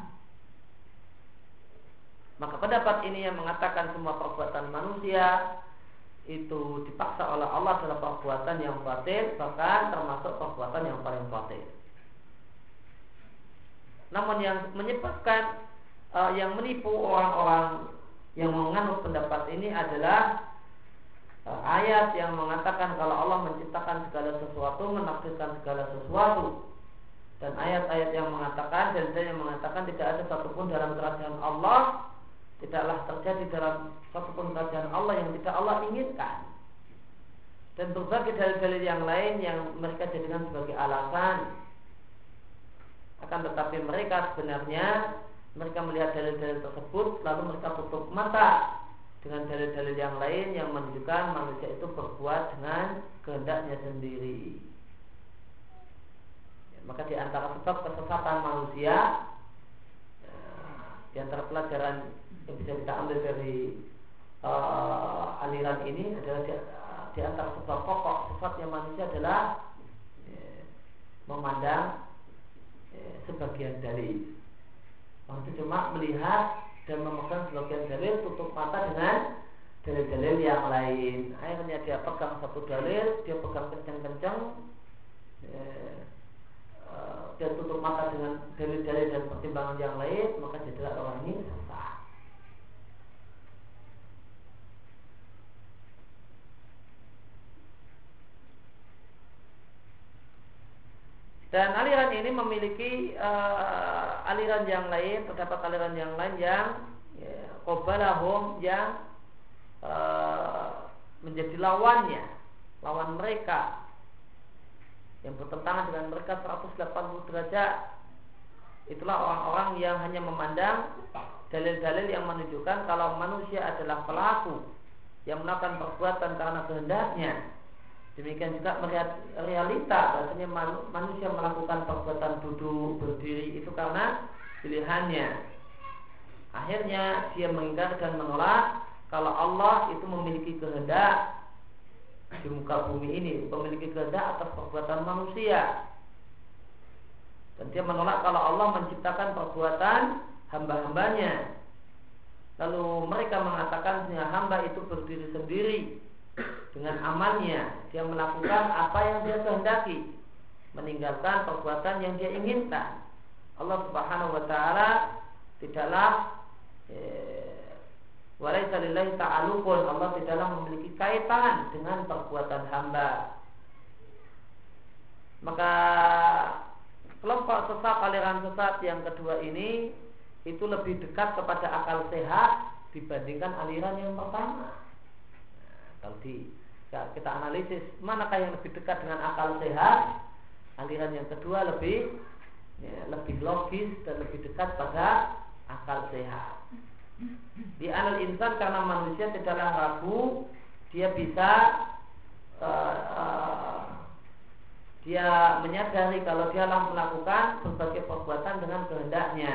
A: Maka pendapat ini yang mengatakan semua perbuatan manusia itu dipaksa oleh Allah adalah perbuatan yang batil, bahkan termasuk perbuatan yang paling batil. Namun yang menyebabkan uh, yang menipu orang-orang yang menganut pendapat ini adalah uh, ayat yang mengatakan kalau Allah menciptakan segala sesuatu, menakdirkan segala sesuatu, dan ayat-ayat yang mengatakan dan yang mengatakan tidak ada satupun dalam kerajaan Allah, tidaklah terjadi dalam satupun kerajaan Allah yang tidak Allah inginkan, dan berbagai dalil-dalil yang lain yang mereka jadikan sebagai alasan. Akan tetapi mereka sebenarnya mereka melihat dalil-dalil tersebut lalu mereka tutup mata dengan dalil-dalil yang lain yang menunjukkan manusia itu berbuat dengan kehendaknya sendiri. Ya, maka di antara sebab kesesatan manusia, ya, di antara pelajaran yang bisa kita ambil dari uh, aliran ini adalah di, uh, di antara sebab pokok sifatnya manusia adalah ya, memandang sebagian dalil. Maksudnya cuma melihat dan memegang sebagian dalil, tutup mata dengan dalil-dalil yang lain. Akhirnya dia pegang satu dalil, dia pegang kencang-kencang, dia tutup mata dengan dalil-dalil dan pertimbangan yang lain, maka jadilah orang ini sesat. Dan aliran ini memiliki uh, aliran yang lain, terdapat aliran yang lain yang qabalahum ya, yang uh, menjadi lawannya, lawan mereka, yang bertentangan dengan mereka seratus delapan puluh derajat. itulah orang-orang yang hanya memandang dalil-dalil yang menunjukkan kalau manusia adalah pelaku yang melakukan perbuatan karena kehendaknya. Demikian juga melihat realita bahasanya manusia melakukan perbuatan duduk, berdiri itu karena pilihannya. Akhirnya dia mengingkar dan menolak kalau Allah itu memiliki kehendak di muka bumi ini, memiliki kehendak atas perbuatan manusia. Dan dia menolak kalau Allah menciptakan perbuatan hamba-hambanya. Lalu mereka mengatakan bahwa hamba itu berdiri sendiri dengan amalnya, dia melakukan apa yang dia kehendaki, meninggalkan perbuatan yang dia inginkan. Allah Subhanahu wa taala tidaklah walaisa lillahi ta'alluqun, Allah tidaklah memiliki kaitan dengan perbuatan hamba. Maka kelompok sesat, aliran sesat yang kedua ini itu lebih dekat kepada akal sehat dibandingkan aliran yang pertama. Nah, kalau di, kita analisis manakah yang lebih dekat dengan akal sehat, aliran yang kedua lebih ya, lebih logis dan lebih dekat pada akal sehat. Di anal insan karena manusia tidaklah ragu, dia bisa uh, uh, dia menyadari kalau dia telah melakukan berbagai perbuatan dengan kehendaknya.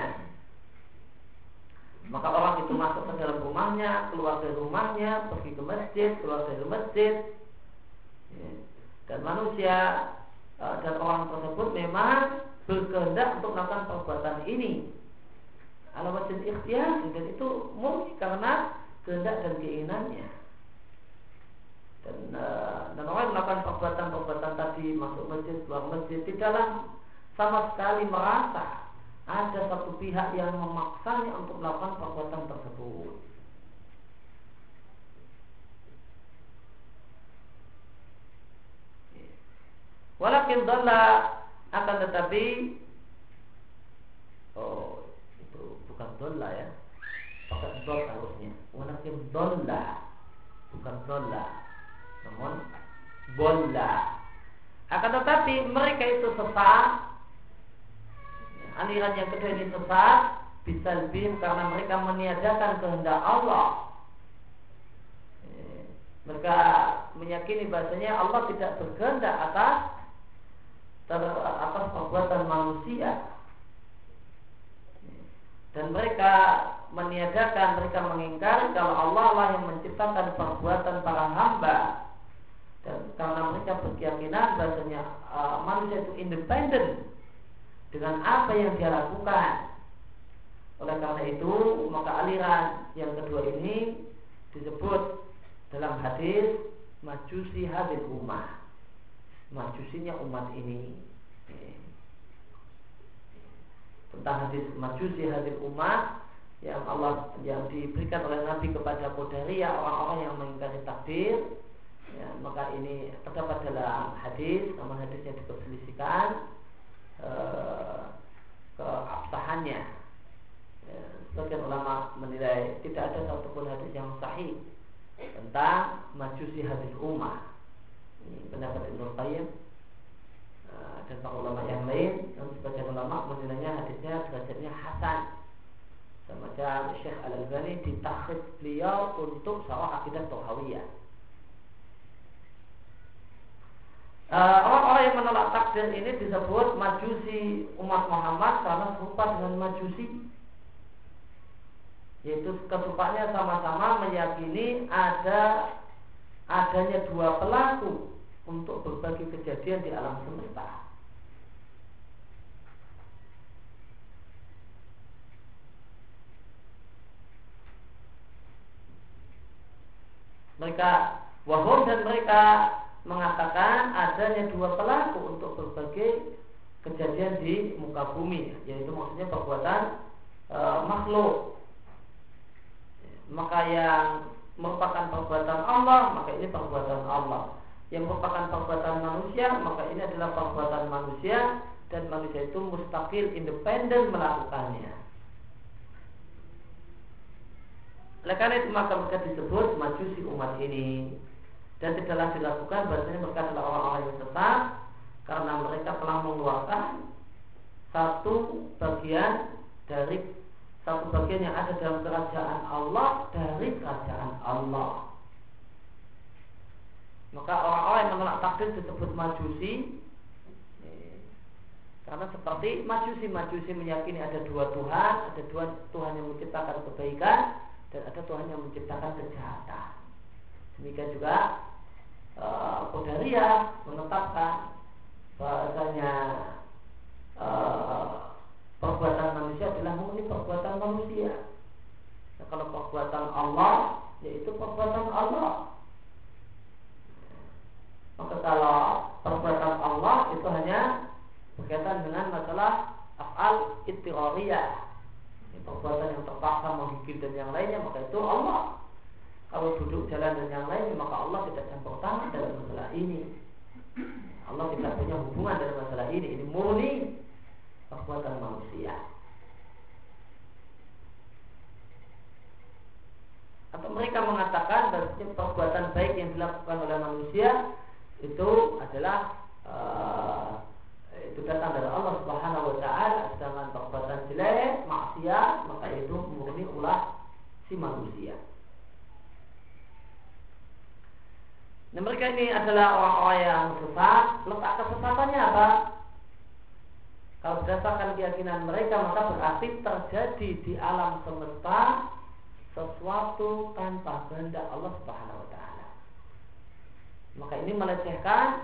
A: Maka orang itu masuk ke dalam rumahnya, keluar dari rumahnya, pergi ke masjid, keluar dari masjid. Dan manusia dan orang tersebut memang berkehendak untuk melakukan perbuatan ini. Ala wajhil ikhtiyar, dan itu murni karena kehendak dan keinginannya. Dan, dan orang yang melakukan perbuatan-perbuatan tadi, masuk masjid, keluar masjid, tidaklah sama sekali merasa ada satu pihak yang memaksanya untuk melakukan perbuatan tersebut. Walakin dhalla, akan tetapi oh itu bukan dhalla ya, pakai dhal harusnya. Walakin dhalla, bukan dhalla, namun bolla. Akan tetapi mereka itu sesat. Aliran yang kedua ini sesat bisalbihim karena mereka meniadakan kehendak Allah. Mereka meyakini bahasanya Allah tidak berkehendak atas ter, atas perbuatan manusia. Dan mereka meniadakan, mereka mengingkari kalau Allah lah yang menciptakan perbuatan para hamba. Dan karena mereka berkeyakinan bahasanya uh, manusia itu independen dengan apa yang dia lakukan. Oleh karena itu, maka aliran yang kedua ini disebut dalam hadis majusi hadil ummah, majusinya umat ini. Tentang hadis majusi hadil ummah yang Allah yang diberikan oleh Nabi kepada Qadariyah, orang-orang yang mengingkari takdir. Ya, maka ini terdapat dalam hadis, namun hadisnya diperselisihkan keabsahannya. Ya, sebagian ulama menilai tidak ada satupun hadis yang sahih tentang majusi hadis ummah. Ini pendapat Ibnu Qayyim dan para ulama yang lain. Dan sebagian ulama menilainya hadisnya derajatnya hasan. Semacam Syekh Al-Albani di takhrij beliau untuk Syarah Aqidah Thahawiyah. Uh, orang-orang yang menolak takdir ini disebut majusi umat Muhammad karena serupa dengan majusi, yaitu keserupaannya sama-sama meyakini ada adanya dua pelaku untuk berbagai kejadian di alam semesta. Mereka wahum dan mereka mengatakan adanya dua pelaku untuk berbagai kejadian di muka bumi, yaitu maksudnya perbuatan e, makhluk. Maka yang merupakan perbuatan Allah, maka ini perbuatan Allah. Yang merupakan perbuatan manusia, maka ini adalah perbuatan manusia, dan manusia itu mustaqil, independen melakukannya. Oleh karena itu maka mereka disebut majusi umat ini. Dan tidaklah dilakukan bahasanya mereka adalah orang-orang yang sesat karena mereka telah mengeluarkan satu bagian dari satu bagian yang ada dalam kerajaan Allah dari kerajaan Allah. Maka orang-orang yang menolak takdir disebut majusi, karena seperti majusi-majusi meyakini ada dua Tuhan, ada dua Tuhan yang menciptakan kebaikan dan ada Tuhan yang menciptakan kejahatan. Demikian juga uh, Qadariyah menetapkan bahasanya uh, perbuatan manusia adalah murni perbuatan manusia. Nah, kalau perbuatan Allah yaitu perbuatan Allah. Maka kalau perbuatan Allah itu hanya berkaitan dengan masalah af'al ittirariyah, perbuatan yang terpaksa menggigil dan yang lainnya, maka itu Allah. Kalau duduk jalan dan yang lainnya, maka Allah tidak campur tangan dalam masalah ini. Allah tidak punya hubungan dalam masalah ini. Ini murni perbuatan manusia. Atau mereka mengatakan bahwa perbuatan baik yang dilakukan oleh manusia itu adalah uh, itu datang dari Allah Subhanahu wa taala, sedangkan perbuatan jelek, maksiat, maka itu murni ulah si manusia. Nah, mereka ini adalah orang-orang yang sesat. Letak kesesatannya apa? Kalau berdasarkan keyakinan mereka, maka berarti terjadi di alam semesta sesuatu tanpa kehendak Allah Subhanahu wa taala. Maka ini melecehkan.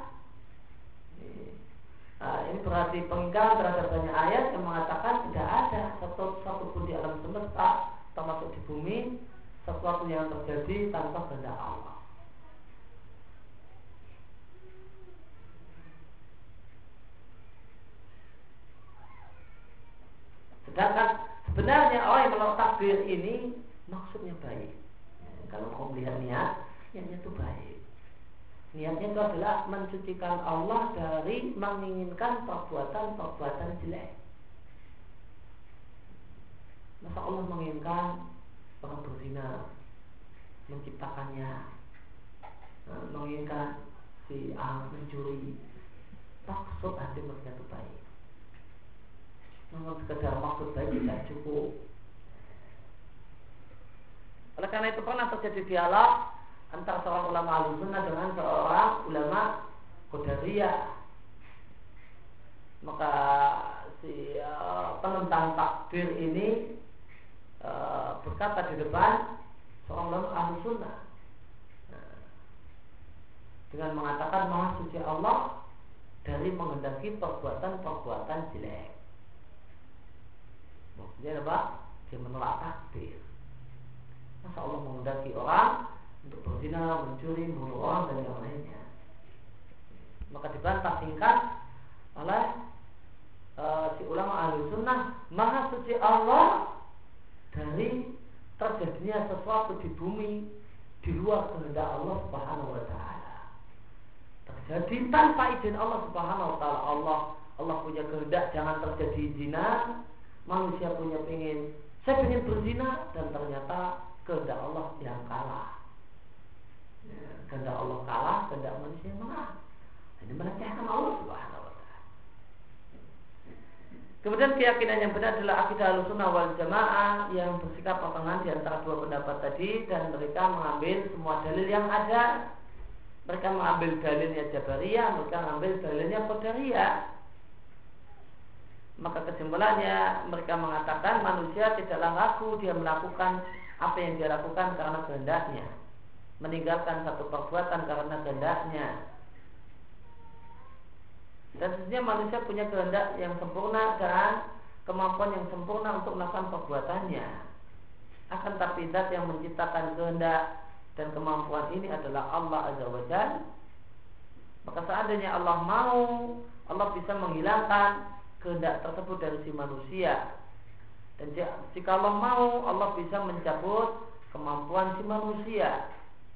A: Nah, ini berarti pengingkaran terhadap banyak ayat yang mengatakan tidak ada satu satu pun di alam semesta, termasuk di bumi, sesuatu yang terjadi tanpa kehendak Allah. Sedangkan sebenarnya orang yang menolak takdir ini maksudnya baik. Kalau mau melihat niat, niatnya itu baik. Niatnya itu adalah mensucikan Allah dari menginginkan perbuatan-perbuatan jelek. Masa Allah menginginkan orang berzina, menciptakannya, menginginkan si A mencuri. Maksud hati mereka itu baik. Namun sekedar maksud baik tidak cukup. Oleh karena itu pernah terjadi dialog antara seorang ulama Ahlussunnah dengan seorang ulama Qadariyah. Maka si uh, penentang takdir ini uh, berkata di depan seorang ulama Ahlussunnah nah, dengan mengatakan Maha Suci Allah dari menghendaki perbuatan-perbuatan jelek. Maksudnya apa? Dia menolak takdir. Masa Allah menghendaki orang untuk berzina, mencuri, membunuh orang dan yang lainnya. Maka dibantah singkat oleh uh, si ulama Ahlussunnah, Maha Suci Allah dari terjadinya sesuatu di bumi di luar kehendak Allah Subhanahu wa taala. Terjadi tanpa izin Allah Subhanahu wa taala. Allah Allah punya kehendak jangan terjadi zina. Manusia punya pengin, saya pengen berzina, dan ternyata kehendak Allah yang kalah. Ya, kehendak Allah kalah, kehendak manusia menang. Ini melecehkan Allah Subhanahu wa taala. Kemudian keyakinan yang benar adalah akidah Ahlussunnah wal Jamaah yang bersikap pertengahan di antara dua pendapat tadi, dan mereka mengambil semua dalil yang ada. Mereka mengambil dalilnya Jabariyah, mereka mengambil dalilnya Qadariyah. Maka kesimpulannya mereka mengatakan manusia tidaklah laku dia melakukan apa yang dia lakukan karena kehendaknya, meninggalkan satu perbuatan karena kehendaknya. Dan sesungguhnya manusia punya kehendak yang sempurna dan kemampuan yang sempurna untuk melakukan perbuatannya. Akan tapi zat yang menciptakan kehendak dan kemampuan ini adalah Allah Azza wa Jalla. Maka seandainya Allah mau, Allah bisa menghilangkan kehendak tersebut dari si manusia. Dan jika Allah mau, Allah bisa mencabut kemampuan si manusia.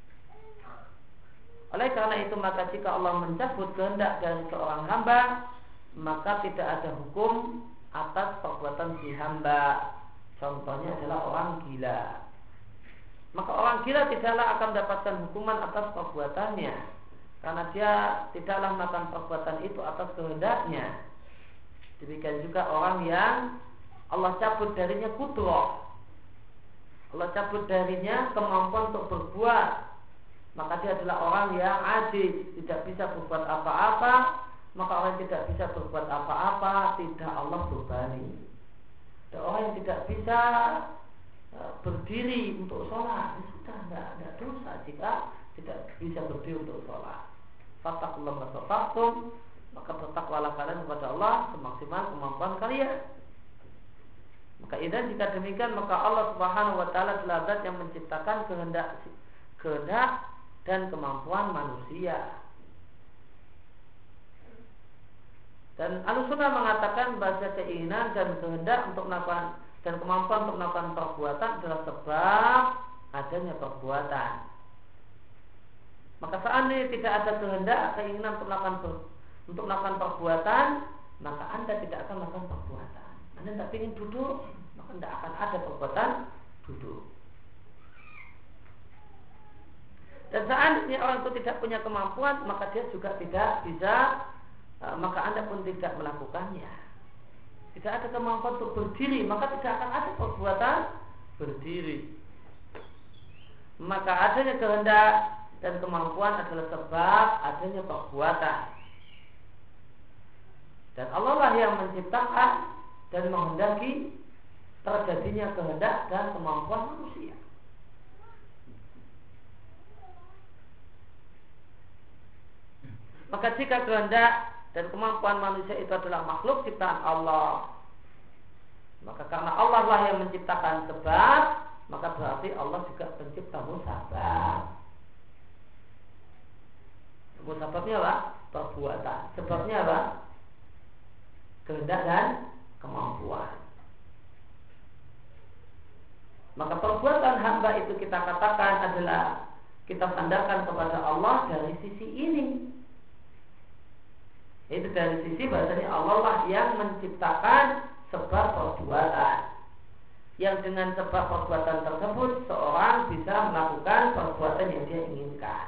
A: Oleh karena itu, maka jika Allah mencabut kehendak dari seorang hamba, maka tidak ada hukum atas perbuatan si hamba. Contohnya adalah orang gila. Maka orang gila tidaklah akan mendapatkan hukuman atas perbuatannya, karena dia tidaklah melakukan perbuatan itu atas kehendaknya. Demikian juga orang yang Allah cabut darinya kudrah, Allah cabut darinya kemampuan untuk berbuat, maka dia adalah orang yang ajiz, tidak bisa berbuat apa-apa. Maka orang yang tidak bisa berbuat apa-apa tidak Allah bebani. Ada orang yang tidak bisa uh, berdiri untuk sholat, ya sudah, tidak ada dosa jika tidak bisa berdiri untuk sholat. Fattaqullaha mastata'tum, maka bertakwalah kalian kepada Allah semaksimal kemampuan kalian. Maka idan jika demikian, maka Allah Subhanahu wa taala adalah zat yang menciptakan kehendak kehendak dan kemampuan manusia. Dan Ahlussunnah mengatakan bahwa keinginan dan kehendak untuk melakukan dan kemampuan untuk melakukan perbuatan adalah sebab adanya perbuatan. Maka seandainya tidak ada kehendak, keinginan untuk melakukan untuk melakukan perbuatan, maka Anda tidak akan melakukan perbuatan. Anda tidak ingin duduk, maka tidak akan ada perbuatan duduk. Dan seandainya orang itu tidak punya kemampuan, maka dia juga tidak bisa, maka Anda pun tidak melakukannya. Tidak ada kemampuan untuk berdiri, maka tidak akan ada perbuatan berdiri. Maka adanya kehendak dan kemampuan adalah sebab adanya perbuatan. Dan Allah lah yang menciptakan dan menghendaki terjadinya kehendak dan kemampuan manusia. Maka jika kehendak dan kemampuan manusia itu adalah makhluk ciptaan Allah, maka karena Allah lah yang menciptakan sebab, maka berarti Allah juga pencipta musabab. Musababnya apa? Perbuatan. Sebabnya apa? Kehendak dan kemampuan. Maka perbuatan hamba itu kita katakan adalah kita sandarkan kepada Allah dari sisi ini. Itu dari sisi bahasanya Allah lah yang menciptakan sebab perbuatan, yang dengan sebab perbuatan tersebut seorang bisa melakukan perbuatan yang dia inginkan.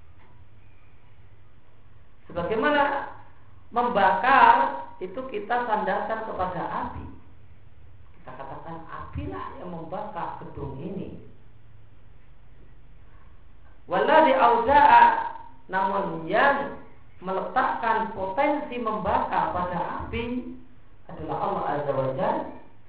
A: Sebagaimana membakar itu kita sandarkan kepada api. Kita katakan apilah yang membakar gedung ini. Walladzi auza'a, namun yang meletakkan potensi membakar pada api adalah Allah Azza wa Jalla.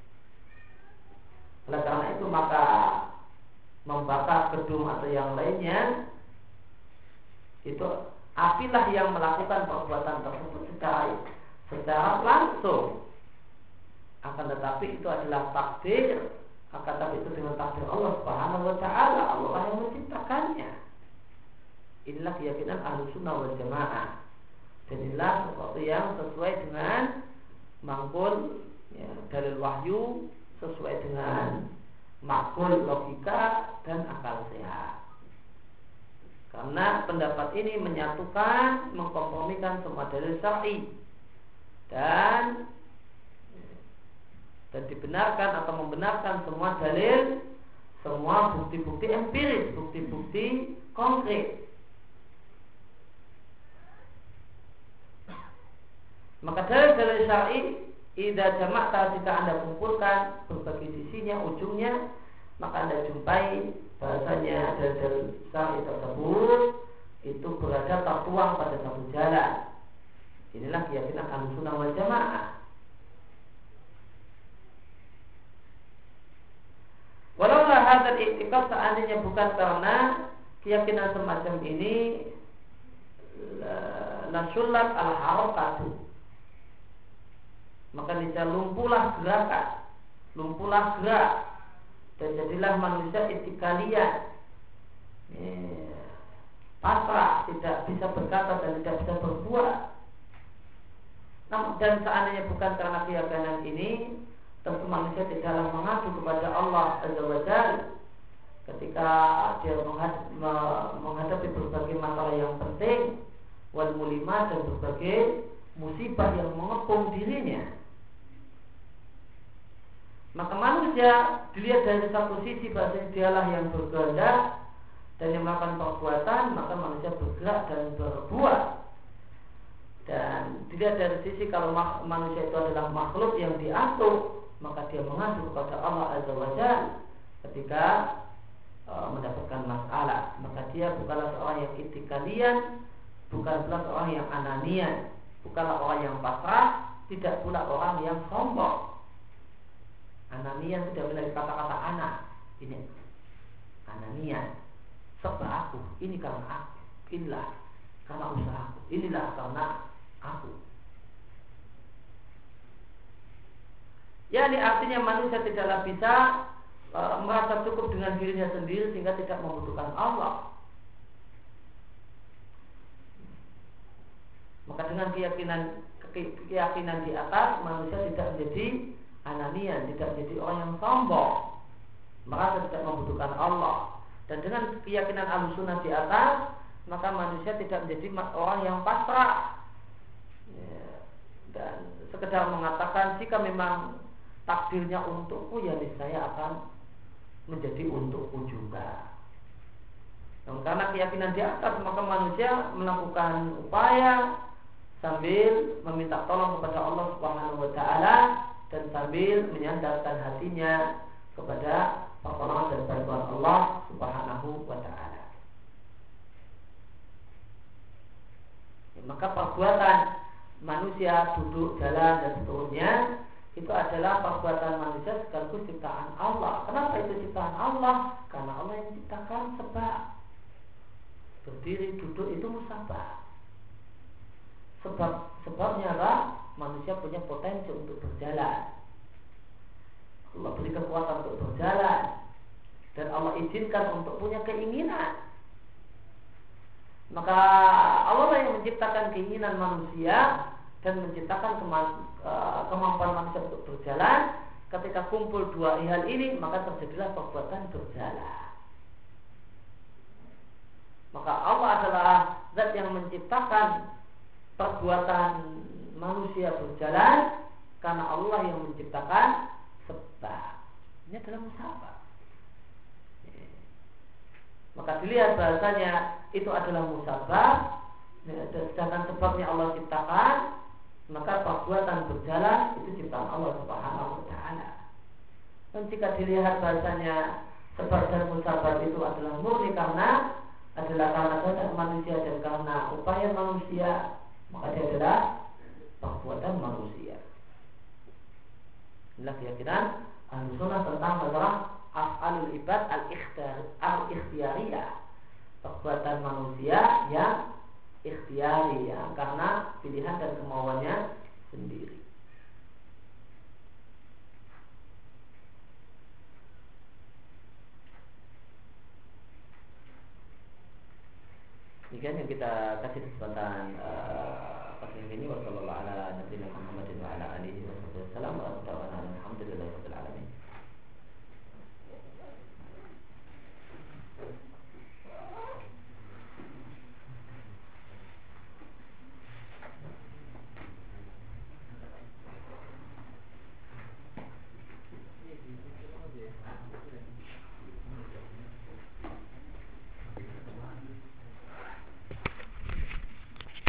A: Oleh karena itu maka membakar gedung atau yang lainnya itu apilah yang melakukan perbuatan tersebut secara secara langsung. Akan tetapi itu adalah takdir, akan tetapi itu dengan takdir Allah Subhanahu wa taala, Allah yang menciptakannya. Inilah keyakinan Ahlussunnah wal Jamaah. Dan inilah sesuatu yang sesuai dengan mangkul ya, dalil wahyu, sesuai dengan makul logika dan akal sehat. Karena pendapat ini menyatukan, mengkompromikan semua dalil syar'i dan dan dibenarkan atau membenarkan semua dalil, semua bukti-bukti empiris, bukti-bukti konkret. Maka dalil-dalil syar'i idza jama'ta, jika Anda kumpulkan berbagai sisinya, ujungnya, maka Anda jumpai bahasanya dalil-dalil syar'i tersebut itu berada tertuang pada satu jalan. Inilah keyakinan Ahlussunnah wal Jamaah. Walaulah hadzal i'tiqad, seandainya bukan karena keyakinan semacam ini, la sullat al-harakatu, maka niscaya lumpuhlah gerakan, lumpuhlah gerak, dan jadilah manusia itikalian, pasrah, tidak bisa berkata dan tidak bisa berbuat. Namun dan seandainya bukan karena keyakinan ini, tentu manusia tidaklah mengadu kepada Allah Azza wa Jalla ketika dia menghadapi berbagai masalah yang penting, wal mulimat, dan berbagai musibah yang mengepung dirinya. Maka manusia dilihat dari satu sisi bahwa dialah yang berkehendak dan yang melakukan perbuatan, maka manusia bergerak dan berbuat. Dan di dilihat dari sisi kalau manusia itu adalah makhluk yang diatur, maka dia mengadu kepada Allah Azza wa Jalla ketika e, mendapatkan masalah. Maka dia bukanlah seorang yang itikalian, bukan pula seorang yang ananian, bukanlah orang yang pasrah, tidak pula orang yang sombong. Ananian sudah dari kata-kata anak. Ini ananian, sebab aku, ini karena aku, inilah karena usahaku, inilah karena aku. Ya, ini artinya manusia tidaklah bisa e, merasa cukup dengan dirinya sendiri sehingga tidak membutuhkan Allah. Maka dengan keyakinan keyakinan di atas, manusia tidak menjadi ananian, tidak menjadi orang yang sombong, merasa tidak membutuhkan Allah. Dan dengan keyakinan Ahlussunnah di atas, maka manusia tidak menjadi orang yang pasrah ya, dan sekedar mengatakan jika memang takdirnya untukku, ya niscaya akan menjadi untukku juga. Dan karena keyakinan di atas, maka manusia melakukan upaya sambil meminta tolong kepada Allah Subhanahu wa taala dan sambil menyandarkan hatinya kepada pertolongan dan bantuan Allah Subhanahu wa taala. Ya, maka perbuatan manusia duduk, jalan dan seterusnya itu adalah perbuatan manusia sekaligus ciptaan Allah. Kenapa itu ciptaan Allah? Karena Allah yang menciptakan sebab. Berdiri, duduk itu musabah. Sebab sebabnya apa? Manusia punya potensi untuk berjalan. Allah beri kekuatan untuk berjalan dan Allah izinkan untuk punya keinginan. Maka Allah lah yang menciptakan keinginan manusia dan menciptakan kemampuan manusia untuk berjalan. Ketika kumpul dua hal ini, maka terjadilah perbuatan berjalan. Maka Allah adalah zat yang menciptakan perbuatan manusia berjalan karena Allah yang menciptakan sebab. Ini adalah musabah. Maka dilihat bahasanya itu adalah musabah, sedangkan sebabnya Allah ciptakan, maka perbuatan berjalan itu ciptaan Allah Subhanahu wa taala. Dan jika dilihat bahasanya sebab dan musabah itu adalah murni karena adalah karena kehendak manusia dan karena upaya manusia, maka dia adalah perbuatan manusia. Inilah keyakinan Ahlussunnah tentang masalah af'alul ibad al-ikhtiyariyah, perbuatan manusia yang ikhtiari, ya, karena pilihan dan kemauannya sendiri. Demikian yang kita kasih kesempatan uh, pagi ini. Wassalamualaikum warahmatullahi wabarakatuh.